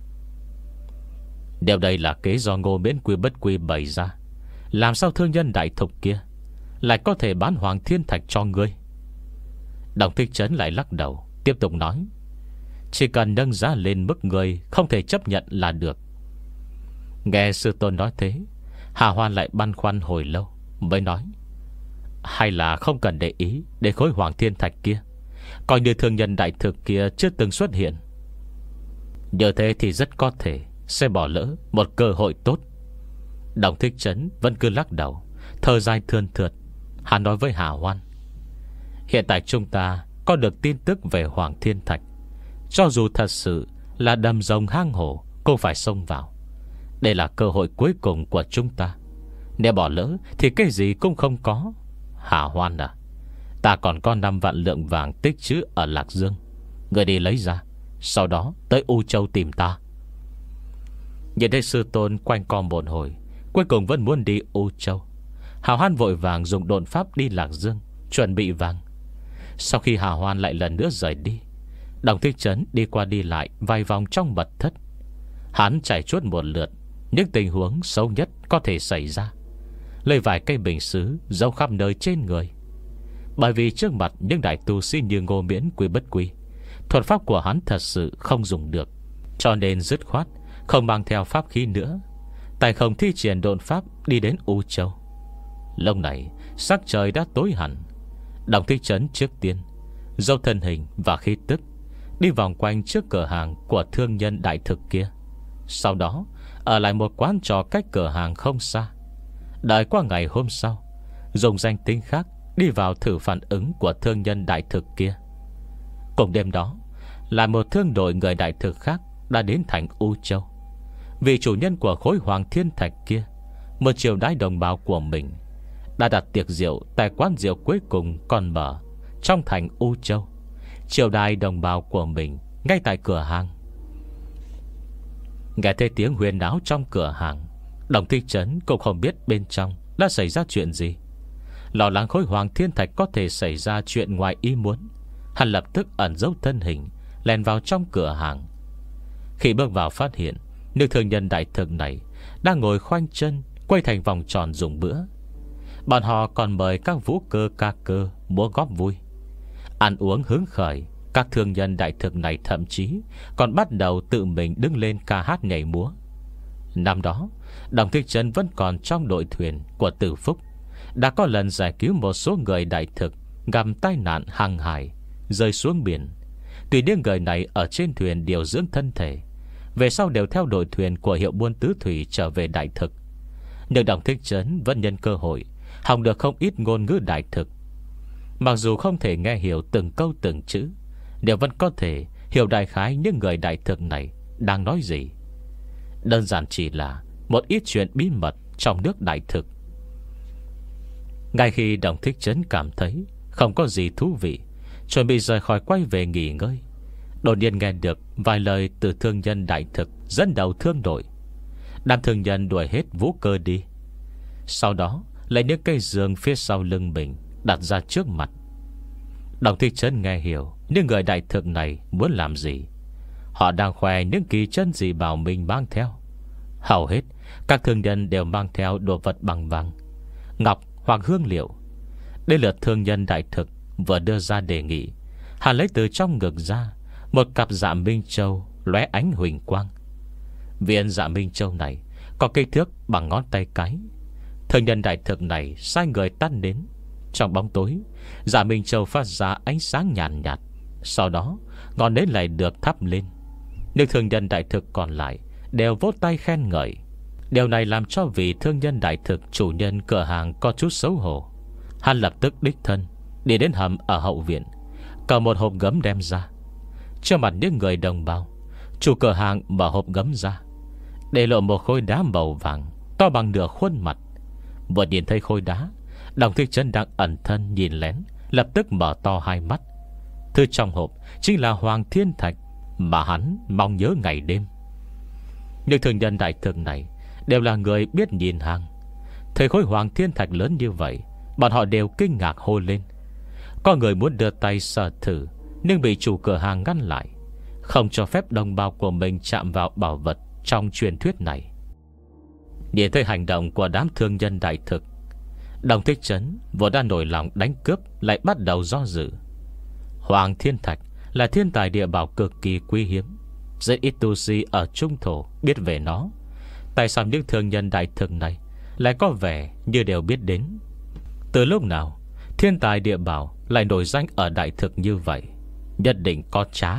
Điều đây là kế do Ngô Miễn Quy bất quy bày ra. Làm sao thương nhân đại thục kia lại có thể bán hoàng thiên thạch cho ngươi? Đồng Thích Trấn lại lắc đầu, tiếp tục nói: Chỉ cần nâng giá lên mức người không thể chấp nhận là được. Nghe sư tôn nói thế, Hà Hoan lại băn khoăn hồi lâu mới nói: Hay là không cần để ý để khối hoàng thiên thạch kia, coi như thương nhân đại thực kia chưa từng xuất hiện. Như thế thì rất có thể sẽ bỏ lỡ một cơ hội tốt. Đồng Thích Trấn vẫn cứ lắc đầu, thở dài thườn thượt. Hắn nói với Hà Hoan: Hiện tại chúng ta có được tin tức về hoàng thiên thạch, cho dù thật sự là đầm rồng hang hổ cũng phải xông vào. Đây là cơ hội cuối cùng của chúng ta. Nếu bỏ lỡ thì cái gì cũng không có. Hà Hoan à, ta còn có năm vạn lượng vàng tích trữ ở Lạc Dương, người đi lấy ra, sau đó tới U Châu tìm ta. Nhìn thấy sư tôn quanh co một hồi, cuối cùng vẫn muốn đi U Châu. Hà Hoan vội vàng dùng độn pháp đi Lạc Dương, chuẩn bị vàng. Sau khi Hà Hoan lại lần nữa rời đi, Đồng Thích Trấn đi qua đi lại vài vòng trong mật thất. Hắn chạy chuốt một lượt những tình huống xấu nhất có thể xảy ra, lấy vài cây bình sứ giấu khắp nơi trên người. Bởi vì trước mặt những đại tu sĩ như Ngô Miễn Quy bất quy, thuật pháp của hắn thật sự không dùng được, cho nên dứt khoát không mang theo pháp khí nữa, tay không thi triển độn pháp đi đến U Châu. Lúc này sắc trời đã tối hẳn. Đồng Thích Trấn trước tiên dâu thân hình và khí tức đi vòng quanh trước cửa hàng của thương nhân đại thực kia, sau đó ở lại một quán trò cách cửa hàng không xa. Đợi qua ngày hôm sau, dùng danh tính khác đi vào thử phản ứng của thương nhân đại thực kia. Cùng đêm đó, lại một thương đội người đại thực khác đã đến thành U Châu. Vị chủ nhân của khối hoàng thiên thạch kia, một triều đái đồng bào của mình, đã đặt tiệc rượu tại quán rượu cuối cùng còn mở trong thành U Châu. Triều đái đồng bào của mình ngay tại cửa hàng. Nghe thấy tiếng huyên náo trong cửa hàng, Đồng Thích Trấn cũng không biết bên trong đã xảy ra chuyện gì. Lo lắng khối hoàng thiên thạch có thể xảy ra chuyện ngoài ý muốn, hắn lập tức ẩn giấu thân hình, lèn vào trong cửa hàng. Khi bước vào phát hiện nữ thương nhân đại thực này đang ngồi khoanh chân quay thành vòng tròn dùng bữa. Bọn họ còn mời các vũ cơ ca cơ múa góp vui. Ăn uống hứng khởi, các thương nhân đại thực này thậm chí còn bắt đầu tự mình đứng lên ca hát nhảy múa. Năm đó, Đồng Thích Trấn vẫn còn trong đội thuyền của Tử Phúc, đã có lần giải cứu một số người đại thực gặp tai nạn hàng hải, rơi xuống biển. Tuy những người này ở trên thuyền điều dưỡng thân thể, về sau đều theo đội thuyền của hiệu buôn tứ thủy trở về đại thực. Nhưng Đồng Thích Trấn vẫn nhân cơ hội học được không ít ngôn ngữ đại thực. Mặc dù không thể nghe hiểu từng câu từng chữ, đều vẫn có thể hiểu đại khái những người đại thực này đang nói gì. Đơn giản chỉ là một ít chuyện bí mật trong nước đại thực. Ngay khi Đồng Thích Trấn cảm thấy không có gì thú vị, chuẩn bị rời khỏi quay về nghỉ ngơi, đột nhiên nghe được vài lời từ thương nhân đại thực dẫn đầu thương đội. Đám thương nhân đuổi hết vũ cơ đi, sau đó lấy những cây giường phía sau lưng mình đặt ra trước mặt. Đồng Thích Trấn nghe hiểu những người đại thực này muốn làm gì. Họ đang khoe những kỳ chân gì bảo mình mang theo. Hầu hết các thương nhân đều mang theo đồ vật bằng vàng, ngọc hoặc hương liệu. Đây lượt thương nhân đại thực vừa đưa ra đề nghị, Hắn lấy từ trong ngực ra một cặp Dạ Minh Châu lóe ánh huỳnh quang. Viên Dạ Minh Châu này có kích thước bằng ngón tay cái. Thương nhân đại thực này sai người tắt đến. Trong bóng tối, Dạ Minh Châu phát ra ánh sáng nhàn nhạt, nhạt. Sau đó ngọn nến lại được thắp lên. Nhưng thương nhân đại thực còn lại đều vỗ tay khen ngợi. Điều này làm cho vị thương nhân đại thực chủ nhân cửa hàng có chút xấu hổ. Hắn lập tức đích thân đi đến hầm ở hậu viện, cầm một hộp gấm đem ra. Trước mặt những người đồng bào, chủ cửa hàng mở hộp gấm ra, để lộ một khối đá màu vàng to bằng nửa khuôn mặt. Vừa nhìn thấy khối đá, Đồng Thích Trấn đang ẩn thân nhìn lén lập tức mở to hai mắt. Thứ trong hộp chính là Hoàng Thiên Thạch mà hắn mong nhớ ngày đêm. Nhưng thương nhân đại thực này đều là người biết nhìn hàng. Thấy khối Hoàng Thiên Thạch lớn như vậy, bọn họ đều kinh ngạc hô lên. Có người muốn đưa tay sờ thử, nhưng bị chủ cửa hàng ngăn lại, không cho phép đồng bào của mình chạm vào bảo vật trong truyền thuyết này. Nhìn thấy hành động của đám thương nhân đại thực, Đồng Thích Trấn vốn đã nổi lòng đánh cướp lại bắt đầu do dự. Hoàng Thiên Thạch là thiên tài địa bảo cực kỳ quý hiếm, rất ít tu sĩ ở Trung Thổ biết về nó. Tại sao những thương nhân đại thực này lại có vẻ như đều biết đến? Từ lúc nào thiên tài địa bảo lại nổi danh ở đại thực như vậy? Nhất định có trá.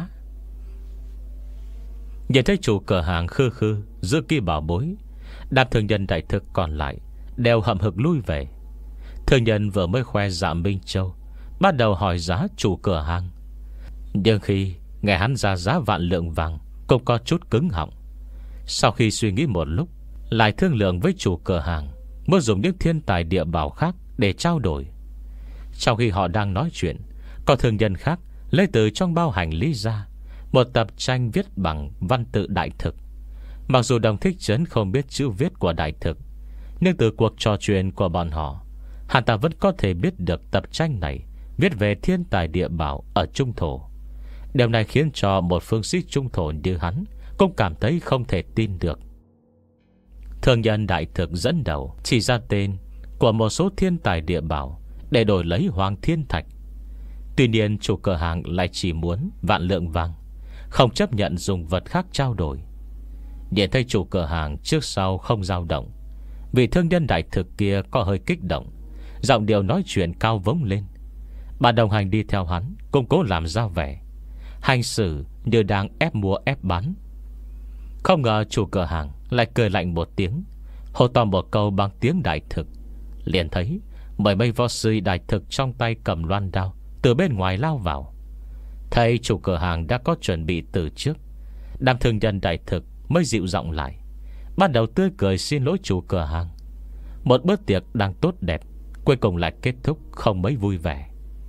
Nhìn thấy chủ cửa hàng khư khư giữ kỹ bảo bối, đám thương nhân đại thực còn lại đều hậm hực lui về. Thương nhân vừa mới khoe Dạ Minh Châu, bắt đầu hỏi giá chủ cửa hàng. Nhưng khi nghe hắn ra giá vạn lượng vàng, cũng có chút cứng họng. Sau khi suy nghĩ một lúc, lại thương lượng với chủ cửa hàng muốn dùng những thiên tài địa bảo khác để trao đổi. Trong khi họ đang nói chuyện, có thương nhân khác lấy từ trong bao hành lý ra một tập tranh viết bằng văn tự đại thực. Mặc dù Đồng Thích Trấn không biết chữ viết của đại thực, nhưng từ cuộc trò chuyện của bọn họ, hắn ta vẫn có thể biết được tập tranh này viết về thiên tài địa bảo ở Trung Thổ. Điều này khiến cho một phương sĩ Trung Thổ như hắn cũng cảm thấy không thể tin được. Thương nhân đại thực dẫn đầu chỉ ra tên của một số thiên tài địa bảo để đổi lấy Hoàng Thiên Thạch. Tuy nhiên chủ cửa hàng lại chỉ muốn vạn lượng vàng, không chấp nhận dùng vật khác trao đổi. Nhìn thấy chủ cửa hàng trước sau không dao động, vị thương nhân đại thực kia có hơi kích động, giọng điệu nói chuyện cao vống lên. Bà đồng hành đi theo hắn cũng cố làm ra vẻ, hành xử như đang ép mua ép bán. Không ngờ chủ cửa hàng lại cười lạnh một tiếng, hô to một câu bằng tiếng đại thực. Liền thấy mười mấy võ sư đại thực trong tay cầm loan đao từ bên ngoài lao vào. Thấy chủ cửa hàng đã có chuẩn bị từ trước, đám thương nhân đại thực mới dịu giọng lại, bắt đầu tươi cười xin lỗi chủ cửa hàng. Một bữa tiệc đang tốt đẹp cuối cùng lại kết thúc không mấy vui vẻ.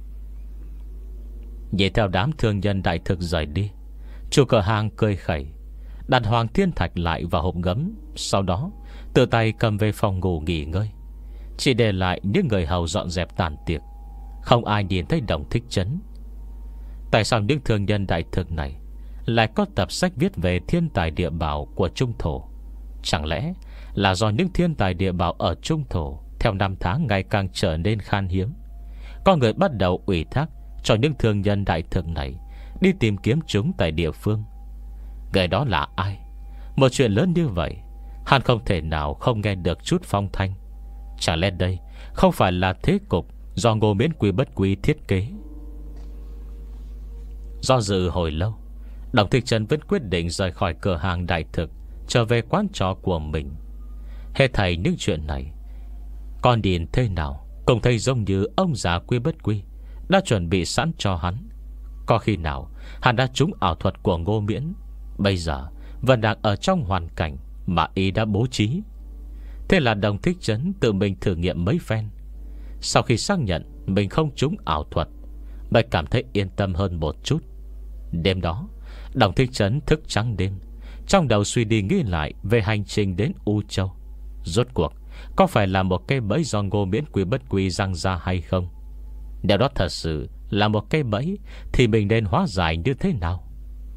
Nhìn theo đám thương nhân đại thực rời đi, chủ cửa hàng cười khẩy, đặt Hoàng Thiên Thạch lại vào hộp gấm, sau đó tự tay cầm về phòng ngủ nghỉ ngơi, chỉ để lại những người hầu dọn dẹp tàn tiệc. Không ai nhìn thấy Đồng Thích Trấn. Tại sao những thương nhân đại thực này lại có tập sách viết về thiên tài địa bảo của Trung Thổ? Chẳng lẽ là do những thiên tài địa bảo ở Trung Thổ theo năm tháng ngày càng trở nên khan hiếm, có người bắt đầu ủy thác cho những thương nhân đại thực này đi tìm kiếm chúng tại địa phương? Người đó là ai? Một chuyện lớn như vậy, hắn không thể nào không nghe được chút phong thanh. Chẳng lẽ đây không phải là thế cục do Ngô Miễn Quy Bất Quy thiết kế? Do dự hồi lâu, Đồng Thích Trấn vẫn quyết định rời khỏi cửa hàng đại thực, trở về quán trọ của mình. Hết thảy những chuyện này, con điền thế nào cũng thấy giống như ông già Quy Bất Quy đã chuẩn bị sẵn cho hắn. Có khi nào hắn đã trúng ảo thuật của Ngô Miễn, bây giờ vẫn đang ở trong hoàn cảnh mà y đã bố trí? Thế là Đồng Thích Trấn tự mình thử nghiệm mấy phen. Sau khi xác nhận mình không trúng ảo thuật, mới cảm thấy yên tâm hơn một chút. Đêm đó, Đồng Thích Trấn thức trắng đêm, trong đầu suy đi nghĩ lại về hành trình đến U Châu. Rốt cuộc có phải là một cây bẫy do Ngô Miễn Quy Bất Quy răng ra hay không? Nếu đó thật sự là một cây bẫy, thì mình nên hóa giải như thế nào?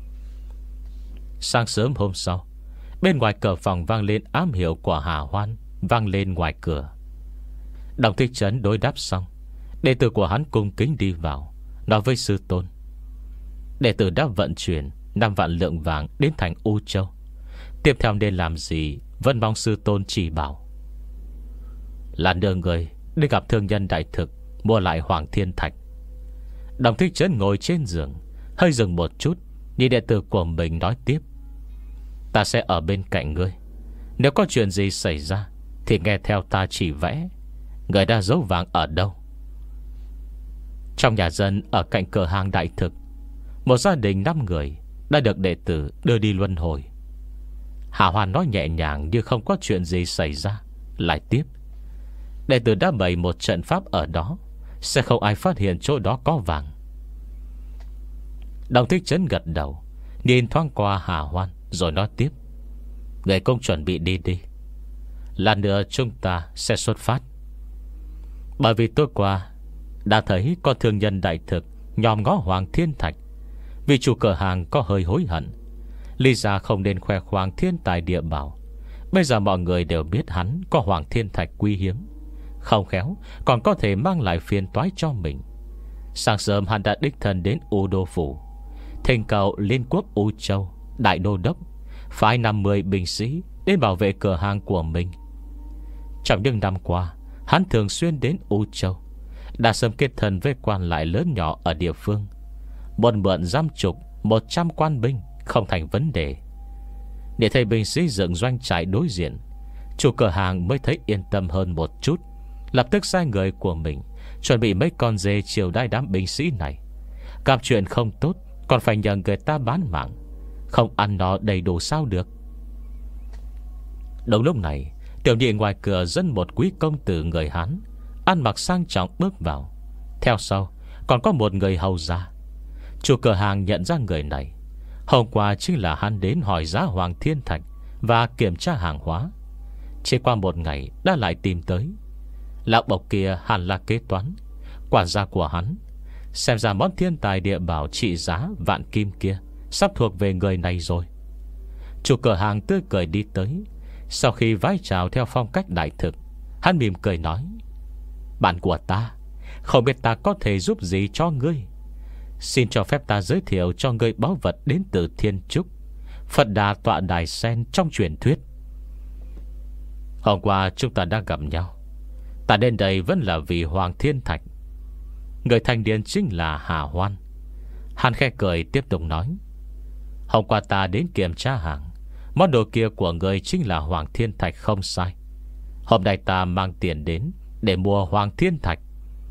Sáng sớm hôm sau, bên ngoài cửa phòng vang lên ám hiệu của Hà Hoan, vang lên ngoài cửa. Đồng Thích Trấn đối đáp xong, đệ tử của hắn cung kính đi vào, nói với sư tôn: Đệ tử đã vận chuyển năm vạn lượng vàng đến thành U Châu. Tiếp theo nên làm gì vẫn mong sư tôn chỉ bảo. Là đưa người đi gặp thương nhân đại thực, mua lại Hoàng Thiên Thạch. Đồng Thích Trấn ngồi trên giường, hơi dừng một chút, nhìn đệ tử của mình nói tiếp. Ta sẽ ở bên cạnh ngươi. Nếu có chuyện gì xảy ra thì nghe theo ta chỉ vẽ. Người đã giấu vàng ở đâu? Trong nhà dân ở cạnh cửa hàng đại thực, một gia đình năm người đã được đệ tử đưa đi luân hồi. Hạ Hoàn nói nhẹ nhàng như không có chuyện gì xảy ra, lại tiếp. Đệ tử đã bày một trận pháp ở đó, sẽ không ai phát hiện chỗ đó có vàng. Đồng Thích Trấn gật đầu, nhìn thoáng qua Hạ Hoan, rồi nói tiếp. Người công chuẩn bị đi đi. Lát nữa chúng ta sẽ xuất phát. Bởi vì tối qua đã thấy có thương nhân đại thực nhòm ngó Hoàng Thiên Thạch. Vì chủ cửa hàng có hơi hối hận, lý ra không nên khoe khoang thiên tài địa bảo. Bây giờ mọi người đều biết hắn có Hoàng Thiên Thạch quý hiếm, không khéo còn có thể mang lại phiền toái cho mình. Sáng sớm hắn đã đích thân đến U Đô Phủ, thỉnh cầu Liên Quốc U Châu đại đô đốc phái năm mươi binh sĩ đến bảo vệ cửa hàng của mình. Trong những năm qua, hắn thường xuyên đến U Châu, đã sớm kết thân với quan lại lớn nhỏ ở địa phương. Muốn mượn giam chục một trăm quan binh không thành vấn đề. Để thấy binh sĩ dựng doanh trại đối diện, chủ cửa hàng mới thấy yên tâm hơn một chút, lập tức sai người của mình chuẩn bị mấy con dê chiều đãi đám binh sĩ này. Gặp chuyện không tốt còn phải nhờ người ta bán mạng, không ăn nó đầy đủ sao được. Đúng lúc này, tiểu nhị ngoài cửa dẫn một quý công tử người Hán, ăn mặc sang trọng bước vào. Theo sau còn có một người hầu gia. Chủ cửa hàng nhận ra người này. Hôm qua chính là hắn đến hỏi giá Hoàng Thiên Thạch và kiểm tra hàng hóa. Chỉ qua một ngày đã lại tìm tới. Lão bộc kia hẳn là kế toán, quản gia của hắn. Xem ra món thiên tài địa bảo trị giá vạn kim kia sắp thuộc về người này rồi. Chủ cửa hàng tươi cười đi tới. Sau khi vái chào theo phong cách đại thực, hắn mỉm cười nói. Bạn của ta, không biết ta có thể giúp gì cho ngươi. Xin cho phép ta giới thiệu cho ngươi báu vật đến từ Thiên Trúc, Phật Đà tọa đài sen trong truyền thuyết. Hôm qua chúng ta đã gặp nhau. Ta đến đây vẫn là vì Hoàng Thiên Thạch. Người thanh niên chính là Hà Hoan. Hắn khẽ cười tiếp tục nói. Hôm qua ta đến kiểm tra hàng, món đồ kia của người chính là Hoàng Thiên Thạch không sai. Hôm nay ta mang tiền đến để mua Hoàng Thiên Thạch.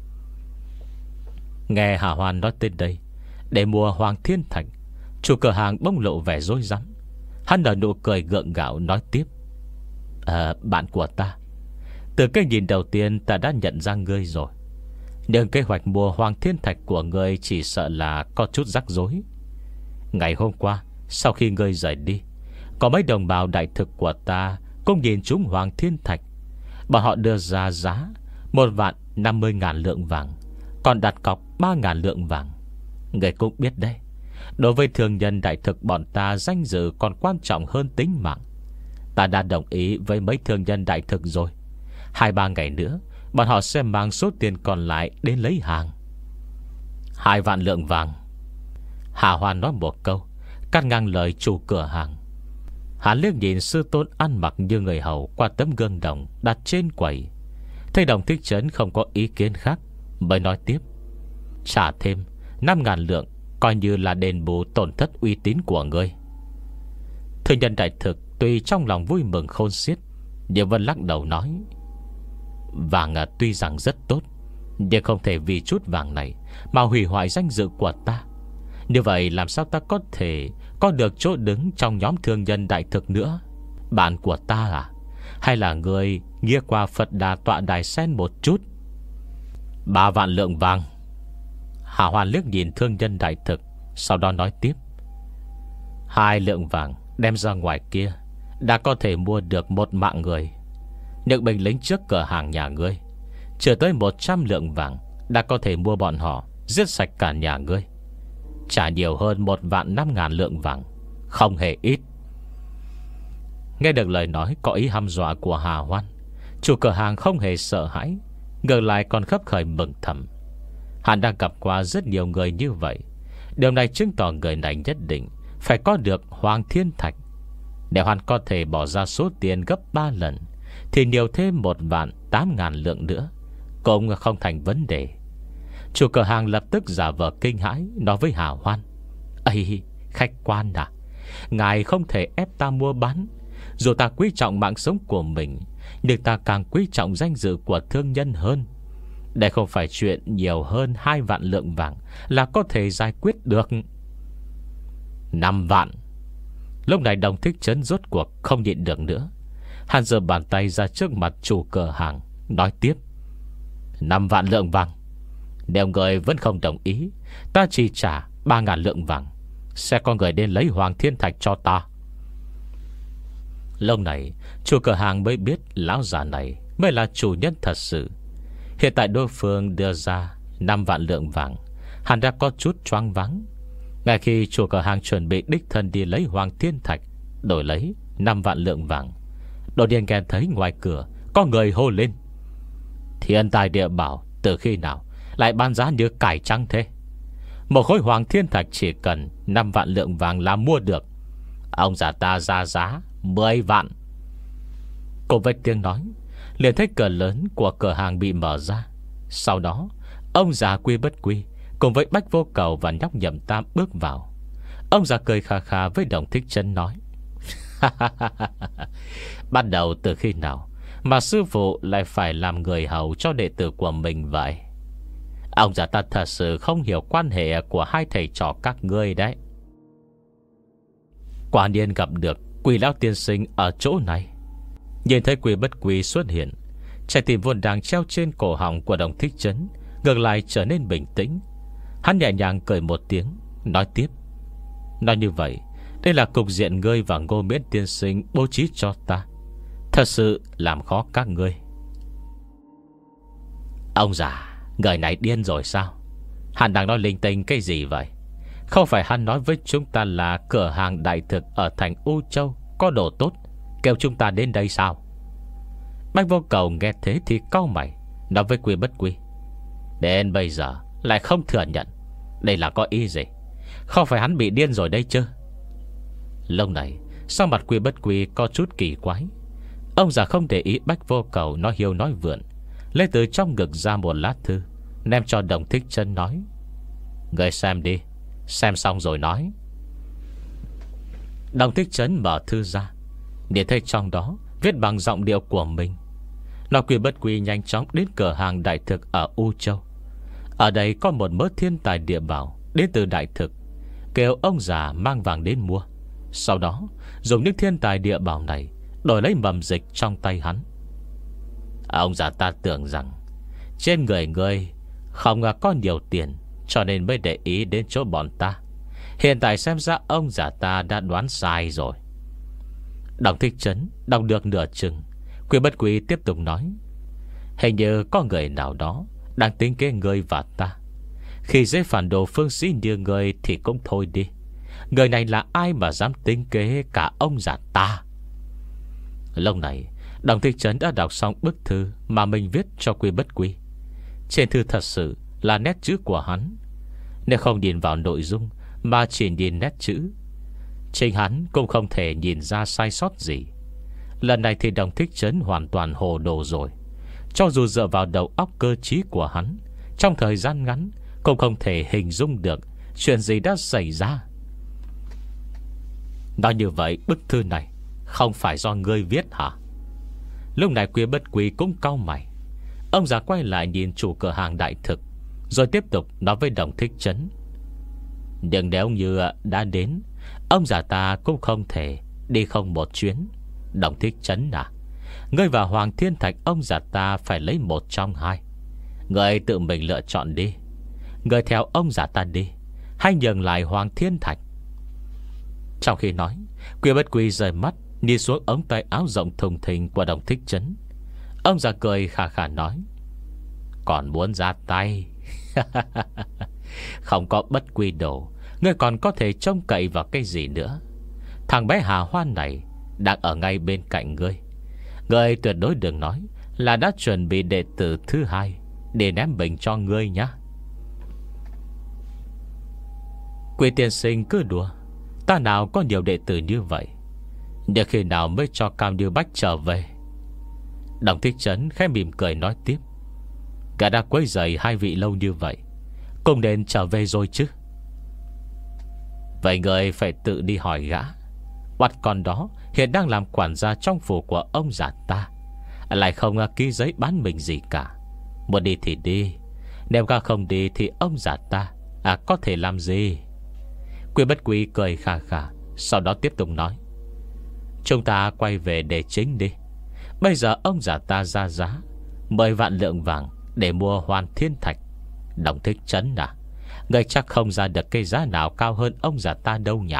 Nghe Hà Hoan nói tên đây, để mua Hoàng Thiên Thạch, chủ cửa hàng bỗng lộ vẻ rối rắm. Hắn nở nụ cười gượng gạo nói tiếp. À, bạn của ta, từ cái nhìn đầu tiên ta đã nhận ra ngươi rồi. Nhưng kế hoạch mua Hoàng Thiên Thạch của ngươi chỉ sợ là có chút rắc rối. Ngày hôm qua, sau khi ngươi rời đi, có mấy đồng bào đại thực của ta cũng nhìn trúng Hoàng Thiên Thạch. Bọn họ đưa ra giá một vạn năm mươi ngàn lượng vàng, còn đặt cọc ba ngàn lượng vàng. Người cũng biết đấy, đối với thương nhân đại thực bọn ta, danh dự còn quan trọng hơn tính mạng. Ta đã đồng ý với mấy thương nhân đại thực rồi. Hai ba ngày nữa bọn họ sẽ mang số tiền còn lại đến lấy hàng. Hai vạn lượng vàng. Hà Hoan nói một câu, cắt ngang lời chủ cửa hàng. Hắn liếc nhìn sư tôn ăn mặc như người hầu qua tấm gương đồng đặt trên quầy. Thấy Đồng Thích Trấn không có ý kiến khác, mới nói tiếp. Trả thêm năm ngàn lượng, coi như là đền bù tổn thất uy tín của ngươi. Thương nhân đại thực tuy trong lòng vui mừng khôn xiết, nhưng vẫn lắc đầu nói. Vàng à, tuy rằng rất tốt, nhưng không thể vì chút vàng này mà hủy hoại danh dự của ta. Như vậy làm sao ta có thể có được chỗ đứng trong nhóm thương nhân đại thực nữa? Bạn của ta à? Hay là người nghe qua Phật Đà tọa đài sen một chút? Ba vạn lượng vàng. Hà Hoan liếc nhìn thương nhân đại thực, sau đó nói tiếp. Hai lượng vàng đem ra ngoài kia đã có thể mua được một mạng người. Những binh lính trước cửa hàng nhà ngươi chưa tới một trăm lượng vàng đã có thể mua bọn họ, giết sạch cả nhà ngươi. Trả nhiều hơn một vạn năm ngàn lượng vàng, không hề ít. Nghe được lời nói có ý hăm dọa của Hà Hoan, chủ cửa hàng không hề sợ hãi, ngược lại còn khấp khởi mừng thầm. Hắn đang gặp qua rất nhiều người như vậy, Điều này chứng tỏ người này nhất định phải có được Hoàng Thiên Thạch. Nếu hắn có thể bỏ ra số tiền gấp ba lần thì nhiều thêm một vạn tám ngàn lượng nữa cũng không thành vấn đề. Chủ cửa hàng lập tức giả vờ kinh hãi, nói với Hà Hoan: "Ây, khách quan à, ngài không thể ép ta mua bán. Dù ta quý trọng mạng sống của mình, nhưng ta càng quý trọng danh dự của thương nhân hơn. Đây không phải chuyện nhiều hơn hai vạn lượng vàng là có thể giải quyết được." Năm vạn. Lúc này Đồng Thích Trấn rốt cuộc không nhịn được nữa. Hắn giơ bàn tay ra trước mặt chủ cửa hàng, nói tiếp: Năm vạn lượng vàng. Nếu người vẫn không đồng ý, ta chỉ trả ba ngàn lượng vàng. Sẽ có người đến lấy Hoàng Thiên Thạch cho ta. Lúc này chủ cửa hàng mới biết lão già này mới là chủ nhân thật sự. Hiện tại đối phương đưa ra năm vạn lượng vàng, hắn đã có chút choáng váng. Ngay khi chủ cửa hàng chuẩn bị đích thân đi lấy Hoàng Thiên Thạch đổi lấy năm vạn lượng vàng, đột nhiên nghe thấy ngoài cửa có người hô lên: Thiên tài địa bảo từ khi nào lại bán giá như cải trắng thế? Một khối Hoàng Thiên Thạch chỉ cần năm vạn lượng vàng là mua được. Ông già ta ra giá mười vạn. Cùng với tiếng nói, liền thấy cửa lớn của cửa hàng bị mở ra. Sau đó ông già Quy Bất Quy cùng với Bách Vô Cầu và nhóc Nhậm Tam bước vào. Ông già cười khà khà với Đồng Thích Trấn nói: Bắt đầu từ khi nào mà sư phụ lại phải làm người hầu cho đệ tử của mình vậy? Ông già ta thật sự không hiểu quan hệ của hai thầy trò các ngươi đấy. Quả nhiên gặp được Quỷ lão tiên sinh ở chỗ này. Nhìn thấy Quỷ Bất Quy xuất hiện, trái tim vốn đang treo trên cổ họng của Đồng Thích Trấn ngược lại trở nên bình tĩnh. Hắn nhẹ nhàng cười một tiếng, nói tiếp: Nói như vậy, đây là cục diện ngươi và Ngô Miễn tiên sinh bố trí cho ta, thật sự làm khó các ngươi. Ông già, người này điên rồi sao? Hắn đang nói linh tinh cái gì vậy? Không phải hắn nói với chúng ta là cửa hàng đại thực ở thành U Châu có đồ tốt, kêu chúng ta đến đây sao? Bách Vô Cầu nghe thế thì cau mày, nói với Quy Bất Quy: Đến bây giờ lại không thừa nhận, đây là có ý gì? Không phải hắn bị điên rồi đây chứ? Lúc này sau mặt Quy Bất Quy có chút kỳ quái. Ông già không để ý Bách Vô Cầu nói hiêu nói vượn, lấy từ trong ngực ra một lá thư, ném cho Đồng Thích Trấn nói: Người xem đi, xem xong rồi nói. Đồng Thích Trấn mở thư ra, nhìn thấy trong đó viết bằng giọng điệu của mình. Nói Quy Bất Quy nhanh chóng đến cửa hàng đại thực ở U Châu. Ở đây có một mớ thiên tài địa bảo đến từ đại thực, kêu ông già mang vàng đến mua. Sau đó dùng những thiên tài địa bảo này đổi lấy mầm dịch trong tay hắn. Ông già ta tưởng rằng trên người ngươi không có nhiều tiền, cho nên mới để ý đến chỗ bọn ta. Hiện tại xem ra ông già ta đã đoán sai rồi. Đồng Thích Trấn đọc được nửa chừng, Quy Bất Quy tiếp tục nói: Hình như có người nào đó đang tính kế ngươi và ta. Khi dễ phản đồ phương sĩ như ngươi thì cũng thôi đi. Người này là ai mà dám tính kế cả ông già ta? Lúc này Đồng Thích Trấn đã đọc xong bức thư mà mình viết cho Quy Bất Quy. Trên thư thật sự là nét chữ của hắn. Nếu không nhìn vào nội dung mà chỉ nhìn nét chữ, chính hắn cũng không thể nhìn ra sai sót gì. Lần này thì Đồng Thích Trấn hoàn toàn hồ đồ rồi. Cho dù dựa vào đầu óc cơ trí của hắn, trong thời gian ngắn cũng không thể hình dung được chuyện gì đã xảy ra. Nói như vậy bức thư này không phải do ngươi viết hả? Lúc này Quy Bất Quy cũng cau mày. Ông già quay lại nhìn chủ cửa hàng đại thực, rồi tiếp tục nói với Đồng Thích Trấn: Nhưng nếu như đã đến, ông già ta cũng không thể đi không một chuyến. Đồng Thích Trấn à, ngươi và Hoàng Thiên Thạch ông già ta phải lấy một trong hai. Ngươi tự mình lựa chọn đi. Ngươi theo ông già ta đi, hay nhường lại Hoàng Thiên Thạch? Trong khi nói, Quy Bất Quy rời mắt đi xuống ống tay áo rộng thùng thình của Đồng Thích Trấn. Ông già cười khà khà nói: Còn muốn ra tay? Không có Bất Quy đồ, ngươi còn có thể trông cậy vào cái gì nữa? Thằng bé Hà Hoan này đang ở ngay bên cạnh ngươi. Ngươi tuyệt đối đừng nói là đã chuẩn bị đệ tử thứ hai để ném bình cho ngươi nhá. Quý tiên sinh cứ đùa, ta nào có nhiều đệ tử như vậy. Nhưng khi nào mới cho Cao Như Bách trở về? Đồng Thích Trấn khẽ mỉm cười nói tiếp: Cả đã quấy rầy hai vị lâu như vậy, cũng nên trở về rồi chứ. Vậy người phải tự đi hỏi gã. Oắt con đó hiện đang làm quản gia trong phủ của ông già ta, lại không ký giấy bán mình gì cả. Muốn đi thì đi, nếu gã không đi thì ông già ta à có thể làm gì? Quy Bất Quy cười khà khà, sau đó tiếp tục nói: Chúng ta quay về đề chính đi. Bây giờ ông già ta ra giá mười vạn lượng vàng để mua Hoàn Thiên Thạch. Đồng Thích Trấn à, người chắc không ra được cái giá nào cao hơn ông già ta đâu nhỉ?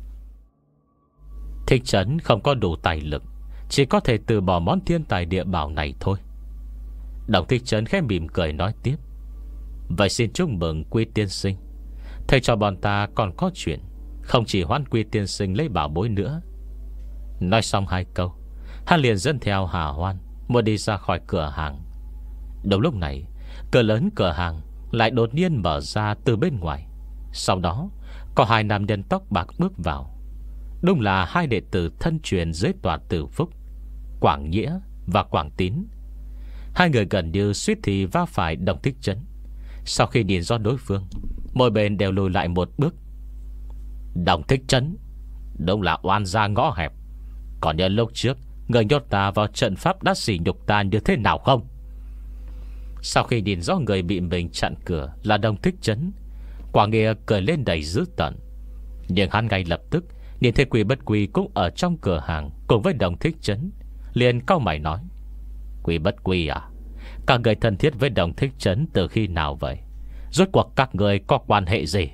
Thích Trấn không có đủ tài lực, chỉ có thể từ bỏ món thiên tài địa bảo này thôi. Đồng Thích Trấn khẽ mỉm cười nói tiếp: Vậy xin chúc mừng Quy tiên sinh. Thầy cho bọn ta còn có chuyện, không chỉ hoãn Quy tiên sinh lấy bảo bối nữa. Nói xong hai câu, hắn liền dẫn theo Hà Hoan muốn đi ra khỏi cửa hàng. Đúng lúc này, cửa lớn cửa hàng lại đột nhiên mở ra từ bên ngoài. Sau đó có hai nam nhân tóc bạc bước vào. Đúng là hai đệ tử thân truyền dưới tòa Tử Phúc, Quảng Nghĩa và Quảng Tín. Hai người gần như suýt thì va phải Đồng Thích Trấn. Sau khi nhìn do đối phương, mỗi bên đều lùi lại một bước. Đồng Thích Trấn, đúng là oan gia ngõ hẹp. Còn nhớ lúc trước người nhốt ta vào trận pháp đã sỉ nhục ta như thế nào không? Sau khi nhìn rõ người bị mình chặn cửa là Đồng Thích Trấn, Quảng Nghĩa cười lên đầy dữ tợn. Nhưng hắn ngay lập tức nhìn thấy Quy Bất Quy cũng ở trong cửa hàng cùng với Đồng Thích Trấn, liền cau mày nói: Quy Bất Quy à, các người thân thiết với Đồng Thích Trấn từ khi nào vậy? Rốt cuộc các người có quan hệ gì?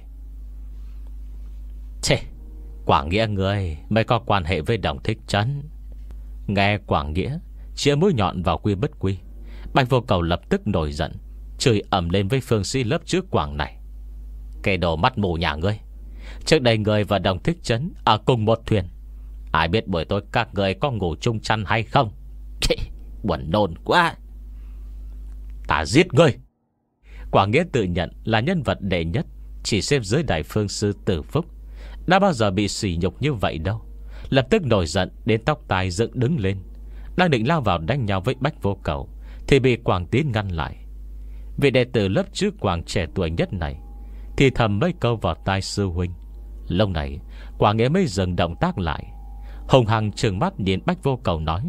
Chê, Quảng Nghĩa người mới có quan hệ với Đồng Thích Trấn. Nghe Quảng Nghĩa chĩa mũi nhọn vào Quy Bất Quy, Bạch Vô Cầu lập tức nổi giận, chửi ầm lên với phương sĩ lớp trước Quảng này: Cái đồ mắt mù nhà ngươi, trước đây người và Đồng Thích Trấn ở cùng một thuyền, ai biết buổi tối các người có ngủ chung chăn hay không? Chê, buồn nôn quá. Ta giết ngươi. Quảng Nghĩa tự nhận là nhân vật đệ nhất, chỉ xếp dưới Đại Phương Sư Tử Phúc, đã bao giờ bị sỉ nhục như vậy đâu. Lập tức nổi giận đến tóc tai dựng đứng lên, đang định lao vào đánh nhau với Bách Vô Cầu thì bị Quảng Tín ngăn lại. Vị đệ tử lớp trước Quảng trẻ tuổi nhất này thì thầm mấy câu vào tai sư huynh. Lúc này Quảng Nghĩa mới dừng động tác lại, hùng hăng trừng mắt nhìn Bách Vô Cầu nói: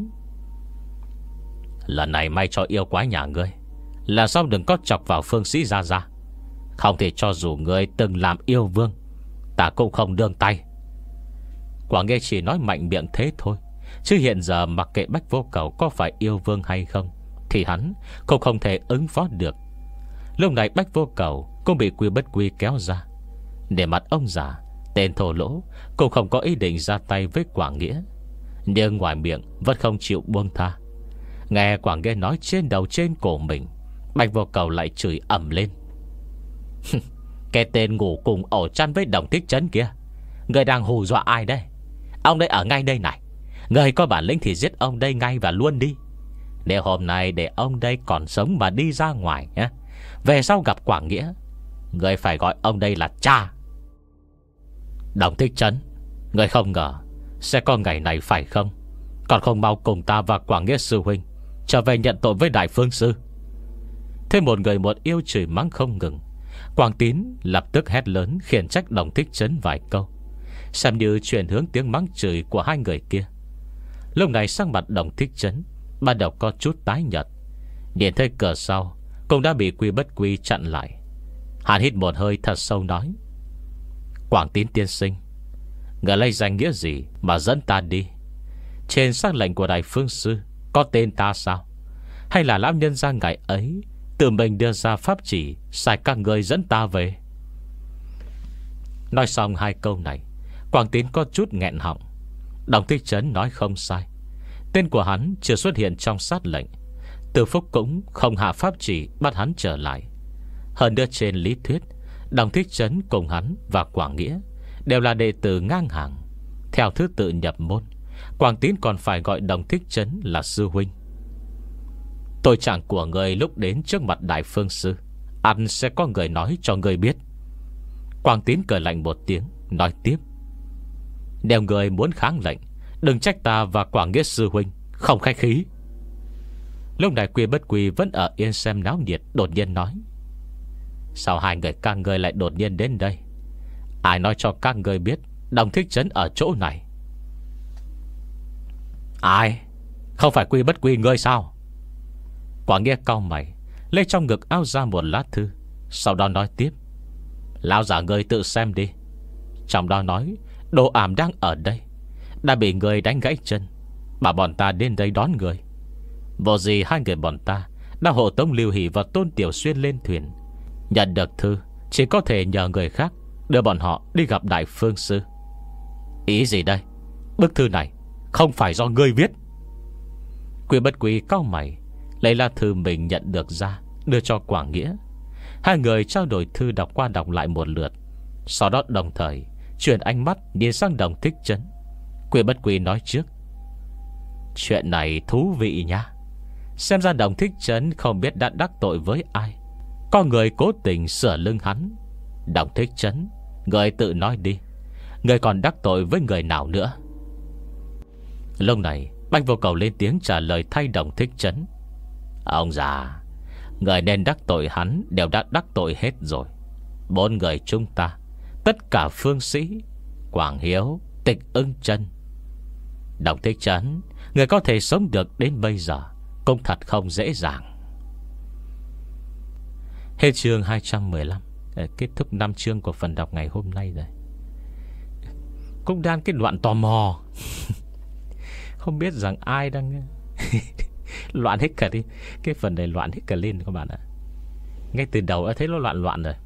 Lần này may cho yêu quái nhà ngươi, là sao đừng có chọc vào phương sĩ ra ra. Không thì cho dù ngươi từng làm yêu vương, ta cũng không đương tay. Quảng Nghĩa chỉ nói mạnh miệng thế thôi, chứ hiện giờ mặc kệ Bách Vô Cầu có phải yêu vương hay không thì hắn cũng không thể ứng phó được. Lúc này Bách Vô Cầu cũng bị Quy Bất Quy kéo ra. Để mặt ông già, tên thổ lỗ cũng không có ý định ra tay với Quảng Nghĩa, nhưng ngoài miệng vẫn không chịu buông tha. Nghe Quảng Nghĩa nói trên đầu trên cổ mình, Bạch Vô Cầu lại chửi ầm lên: Cái tên ngủ cùng ổ chăn với Đồng Thích Trấn kia, người đang hù dọa ai đây? Ông đây ở ngay đây này, người có bản lĩnh thì giết ông đây ngay và luôn đi. Nếu hôm nay để ông đây còn sống mà đi ra ngoài nhé, về sau gặp Quảng Nghĩa, người phải gọi ông đây là cha. Đồng Thích Trấn, người không ngờ sẽ có ngày này phải không? Còn không mau cùng ta và Quảng Nghĩa sư huynh trở về nhận tội với Đại Phương Sư. Thêm một người một yêu chửi mắng không ngừng. Quảng Tín lập tức hét lớn khiển trách Đồng Thích Trấn vài câu, xem như chuyển hướng tiếng mắng chửi của hai người kia. Lúc này sang mặt Đồng Thích Trấn ban đầu có chút tái nhợt, nhìn thấy cửa sau cũng đã bị Quy Bất Quy chặn lại. Hắn hít một hơi thật sâu nói: Quảng Tín tiên sinh, người lấy danh nghĩa gì mà dẫn ta đi? Trên sắc lệnh của Đại Phương Sư có tên ta sao? Hay là lão nhân gia ngày ấy tự mình đưa ra pháp chỉ sai các người dẫn ta về? Nói xong hai câu này, Quảng Tín có chút nghẹn họng. Đồng Thích Trấn nói không sai, tên của hắn chưa xuất hiện trong sát lệnh, Từ Phúc cũng không hạ pháp chỉ bắt hắn trở lại. Hơn nữa trên lý thuyết, Đồng Thích Trấn cùng hắn và Quảng Nghĩa đều là đệ tử ngang hàng. Theo thứ tự nhập môn, Quảng Tín còn phải gọi Đồng Thích Trấn là sư huynh. Tội trạng của người lúc đến trước mặt Đại Phương Sư, ăn sẽ có người nói cho người biết. Quảng Tín cười lạnh một tiếng, nói tiếp: Nếu người muốn kháng lệnh, đừng trách ta và Quảng Nghĩa sư huynh không khách khí. Lúc này Quy Bất Quy vẫn ở yên xem náo nhiệt, đột nhiên nói: Sao hai người các người lại đột nhiên đến đây? Ai nói cho các người biết Đồng Thích Trấn ở chỗ này? Ai? Không phải Quy Bất Quy ngươi sao? Quảng Nghĩa cau mày, lấy trong ngực áo ra một lá thư, sau đó nói tiếp: Lão giả ngươi tự xem đi. Trong đó nói Đồ Ảm đang ở đây, đã bị người đánh gãy chân, bảo bọn ta đến đây đón người. Vô gì hai người bọn ta đã hộ tống Lưu Hỷ và Tôn Tiểu Xuyên lên thuyền. Nhận được thư, chỉ có thể nhờ người khác đưa bọn họ đi gặp Đại Phương Sư. Ý gì đây? Bức thư này không phải do ngươi viết. Quy Bất Quy cau mày, lấy lá thư mình nhận được ra, đưa cho Quảng Nghĩa. Hai người trao đổi thư, đọc qua đọc lại một lượt, sau đó đồng thời chuyển ánh mắt nhìn sang Đồng Thích Trấn. Quy Bất Quy nói trước: Chuyện này thú vị nhá. Xem ra Đồng Thích Trấn không biết đã đắc tội với ai, có người cố tình sửa lưng hắn. Đồng Thích Trấn, người tự nói đi, người còn đắc tội với người nào nữa? Lúc này Bạch Vô Cầu lên tiếng trả lời thay Đồng Thích Trấn: Ông già, người nên đắc tội hắn đều đã đắc tội hết rồi. Bốn người chúng ta, tất cả Phương Sĩ, Quảng Hiếu, Tịch Ưng Chân. Đồng Thích Trấn, người có thể sống được đến bây giờ cũng thật không dễ dàng. Hết chương hai trăm mười lăm. Kết thúc năm chương của phần đọc ngày hôm nay rồi. Cũng đang cái đoạn tò mò không biết rằng ai đang loạn hết cả đi. Cái phần này loạn hết cả lên các bạn ạ. Ngay từ đầu đã thấy nó loạn loạn rồi.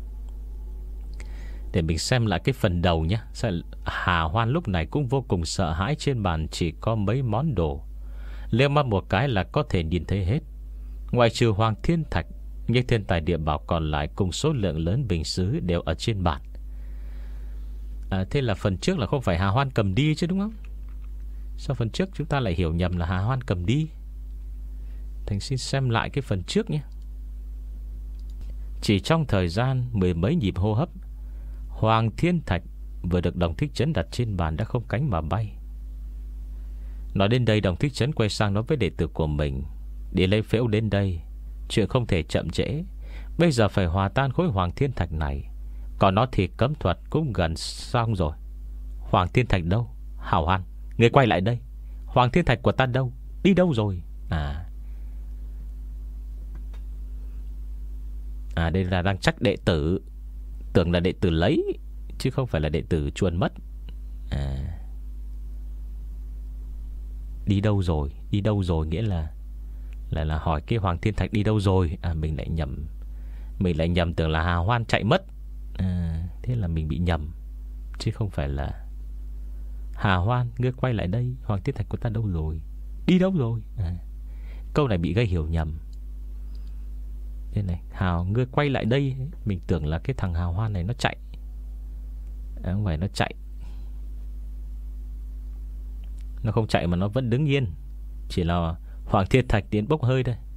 Để mình xem lại cái phần đầu nhé. Hà Hoan lúc này cũng vô cùng sợ hãi. Trên bàn chỉ có mấy món đồ, liếc mắt một cái là có thể nhìn thấy hết. Ngoại trừ Hoàng Thiên Thạch, những thiên tài địa bảo còn lại cùng số lượng lớn bình sứ đều ở trên bàn. à, Thế là phần trước là không phải Hà Hoan cầm đi chứ đúng không? Sao phần trước chúng ta lại hiểu nhầm là Hà Hoan cầm đi? Thành xin xem lại cái phần trước nhé. Chỉ trong thời gian mười mấy nhịp hô hấp, Hoàng Thiên Thạch vừa được Đồng Thích Trấn đặt trên bàn đã không cánh mà bay. Nói đến đây, Đồng Thích Trấn quay sang nói với đệ tử của mình: Đi lấy phễu đến đây, chuyện không thể chậm trễ. Bây giờ phải hòa tan khối Hoàng Thiên Thạch này, còn nó thì cấm thuật cũng gần xong rồi. Hoàng Thiên Thạch đâu? Hảo Hoan, người quay lại đây. Hoàng Thiên Thạch của ta đâu? Đi đâu rồi? À À đây là đang trách đệ tử. Tưởng là đệ tử lấy, chứ không phải là đệ tử chuồn mất. À Đi đâu rồi? Đi đâu rồi nghĩa là Là là hỏi cái Hoàng Thiên Thạch đi đâu rồi. À mình lại nhầm. Mình lại nhầm tưởng là Hà Hoan chạy mất. À thế là mình bị nhầm, chứ không phải là Hà Hoan, ngươi quay lại đây. Hoàng Thiên Thạch của ta đâu rồi? Đi đâu rồi? À, câu này bị gây hiểu nhầm. Thế này, Hào, ngươi quay lại đây. Mình tưởng là cái thằng Hào Hoan này nó chạy. À, không phải nó chạy. Nó không chạy mà nó vẫn đứng yên. Chỉ là Hoàng Thiên Thạch tiến bốc hơi đây.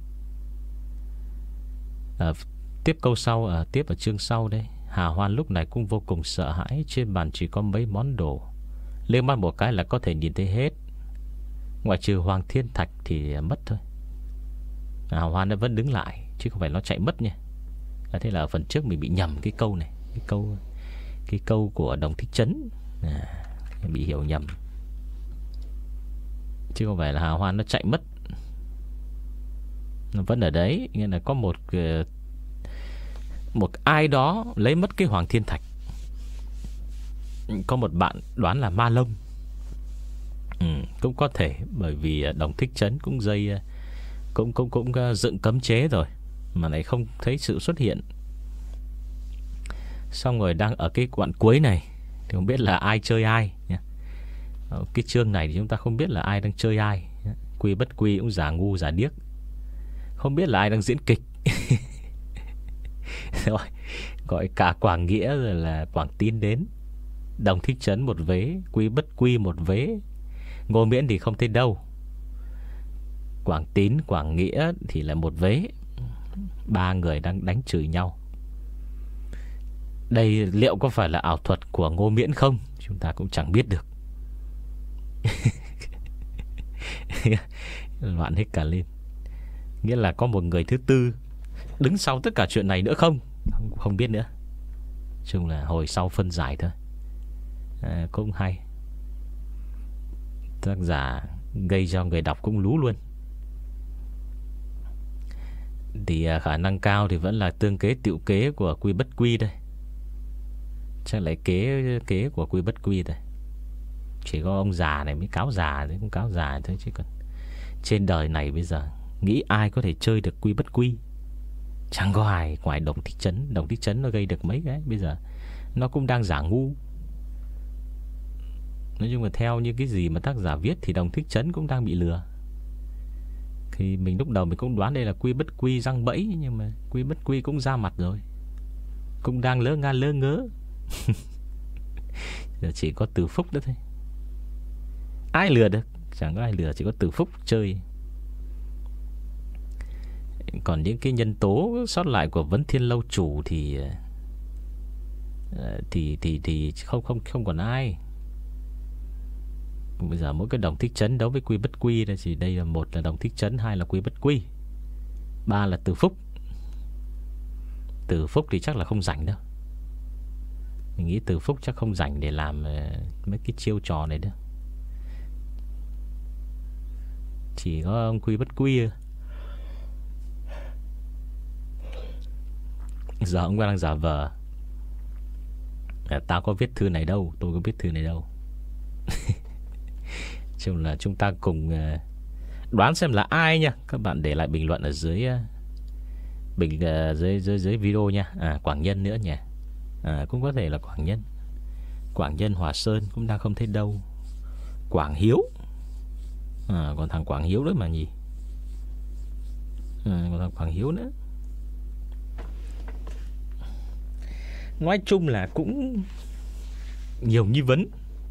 à, Tiếp câu sau, à, tiếp ở chương sau đây. Hà Hoan lúc này cũng vô cùng sợ hãi. Trên bàn chỉ có mấy món đồ, liếc mắt một cái là có thể nhìn thấy hết. Ngoại trừ Hoàng Thiên Thạch thì mất thôi. Hà Hoan nó vẫn đứng lại, chứ không phải nó chạy mất nha. à, Thế là ở phần trước mình bị nhầm cái câu này. Cái câu Cái câu của Đồng Thích Trấn, à, bị hiểu nhầm, chứ không phải là Hà Hoan nó chạy mất. Nó vẫn ở đấy. Nghĩa là có một Một ai đó lấy mất cái Hoàng Thiên Thạch. Có một bạn đoán là Ma Lông. ừ, Cũng có thể. Bởi vì Đồng Thích Trấn cũng dây Cũng cũng cũng dựng cấm chế rồi mà lại không thấy sự xuất hiện. Xong rồi đang ở cái đoạn cuối này thì không biết là ai chơi ai nhé. Ở cái chương này thì chúng ta không biết là ai đang chơi ai. Quy Bất Quy cũng giả ngu giả điếc, không biết là ai đang diễn kịch. Rồi gọi cả Quảng Nghĩa rồi là Quảng Tín đến. Đồng Thích Trấn một vế, Quy Bất Quy một vế, Ngô Miễn thì không thấy đâu. Quảng Tín, Quảng Nghĩa thì là một vế. Ba người đang đánh chửi nhau. Đây liệu có phải là ảo thuật của Ngô Miễn không, chúng ta cũng chẳng biết được. Loạn hết cả lên. Nghĩa là có một người thứ tư đứng sau tất cả chuyện này nữa không, không, không biết nữa. Chung là hồi sau phân giải thôi. à, Cũng hay. Tác giả gây cho người đọc cũng lú luôn. Thì à, khả năng cao thì vẫn là tương kế tựu kế của Quy Bất Quy đây. Chắc lại kế kế của Quy Bất Quy đây. Chỉ có ông già này mới cáo già, đấy cũng cáo già thôi, chứ còn trên đời này bây giờ nghĩ ai có thể chơi được Quy Bất Quy. Chẳng có ai ngoài Đồng Thích Trấn. Đồng Thích Trấn nó gây được mấy cái, bây giờ nó cũng đang giả ngu. Nói chung là theo như cái gì mà tác giả viết thì Đồng Thích Trấn cũng đang bị lừa. Thì mình lúc đầu mình cũng đoán đây là Quy Bất Quy răng bẫy, nhưng mà Quy Bất Quy cũng ra mặt rồi, cũng đang lơ nga lơ ngớ. Giờ chỉ có Từ Phúc đó thôi. Ai lừa được, chẳng có ai lừa, chỉ có Từ Phúc chơi. Còn những cái nhân tố sót lại của Vấn Thiên Lâu Chủ thì thì thì thì không không không còn ai. Bây giờ mỗi cái Đồng Thích Trấn đấu với Quy Bất Quy là chỉ đây là một là Đồng Thích Trấn, hai là Quy Bất Quy, ba là Từ Phúc. Từ Phúc thì chắc là không rảnh đâu. Mình nghĩ Từ Phúc chắc không rảnh để làm mấy cái chiêu trò này đâu. Chỉ có ông Quy Bất Quy. Giờ ông đang giả vờ. À, tao có viết thư này đâu, tôi có viết thư này đâu. Chung là chúng ta cùng đoán xem là ai nha. Các bạn để lại bình luận ở dưới bình dưới dưới dưới video nha. À, Quảng Nhân nữa nhỉ. À, cũng có thể là Quảng Nhân. Quảng Nhân, Hòa Sơn cũng đang không thấy đâu. Quảng Hiếu. À, còn thằng Quảng Hiếu đấy mà nhỉ. À, còn thằng Quảng Hiếu nữa. Nói chung là cũng nhiều nghi vấn.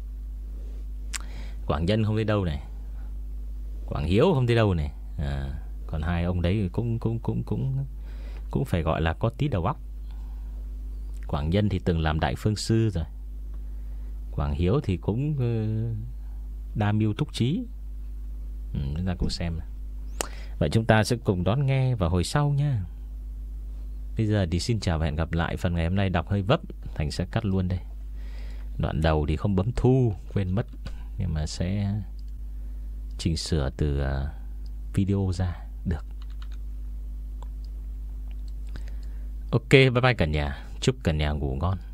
Quảng Nhân không thấy đâu này, Quảng Hiếu không thấy đâu này. À, còn hai ông đấy cũng cũng cũng cũng cũng phải gọi là có tí đầu óc. Quảng Nhân thì từng làm đại phương sư rồi. Quảng Hiếu thì cũng uh, đa mưu túc trí. Ừ, chúng ta cũng xem. Vậy chúng ta sẽ cùng đón nghe vào hồi sau nha. Bây giờ thì xin chào và hẹn gặp lại. Phần ngày hôm nay đọc hơi vấp, Thành sẽ cắt luôn đây. Đoạn đầu thì không bấm thu, quên mất, nhưng mà sẽ chỉnh sửa từ uh, video ra được. Ok, bye bye cả nhà. Chúc cả nhà ngủ ngon.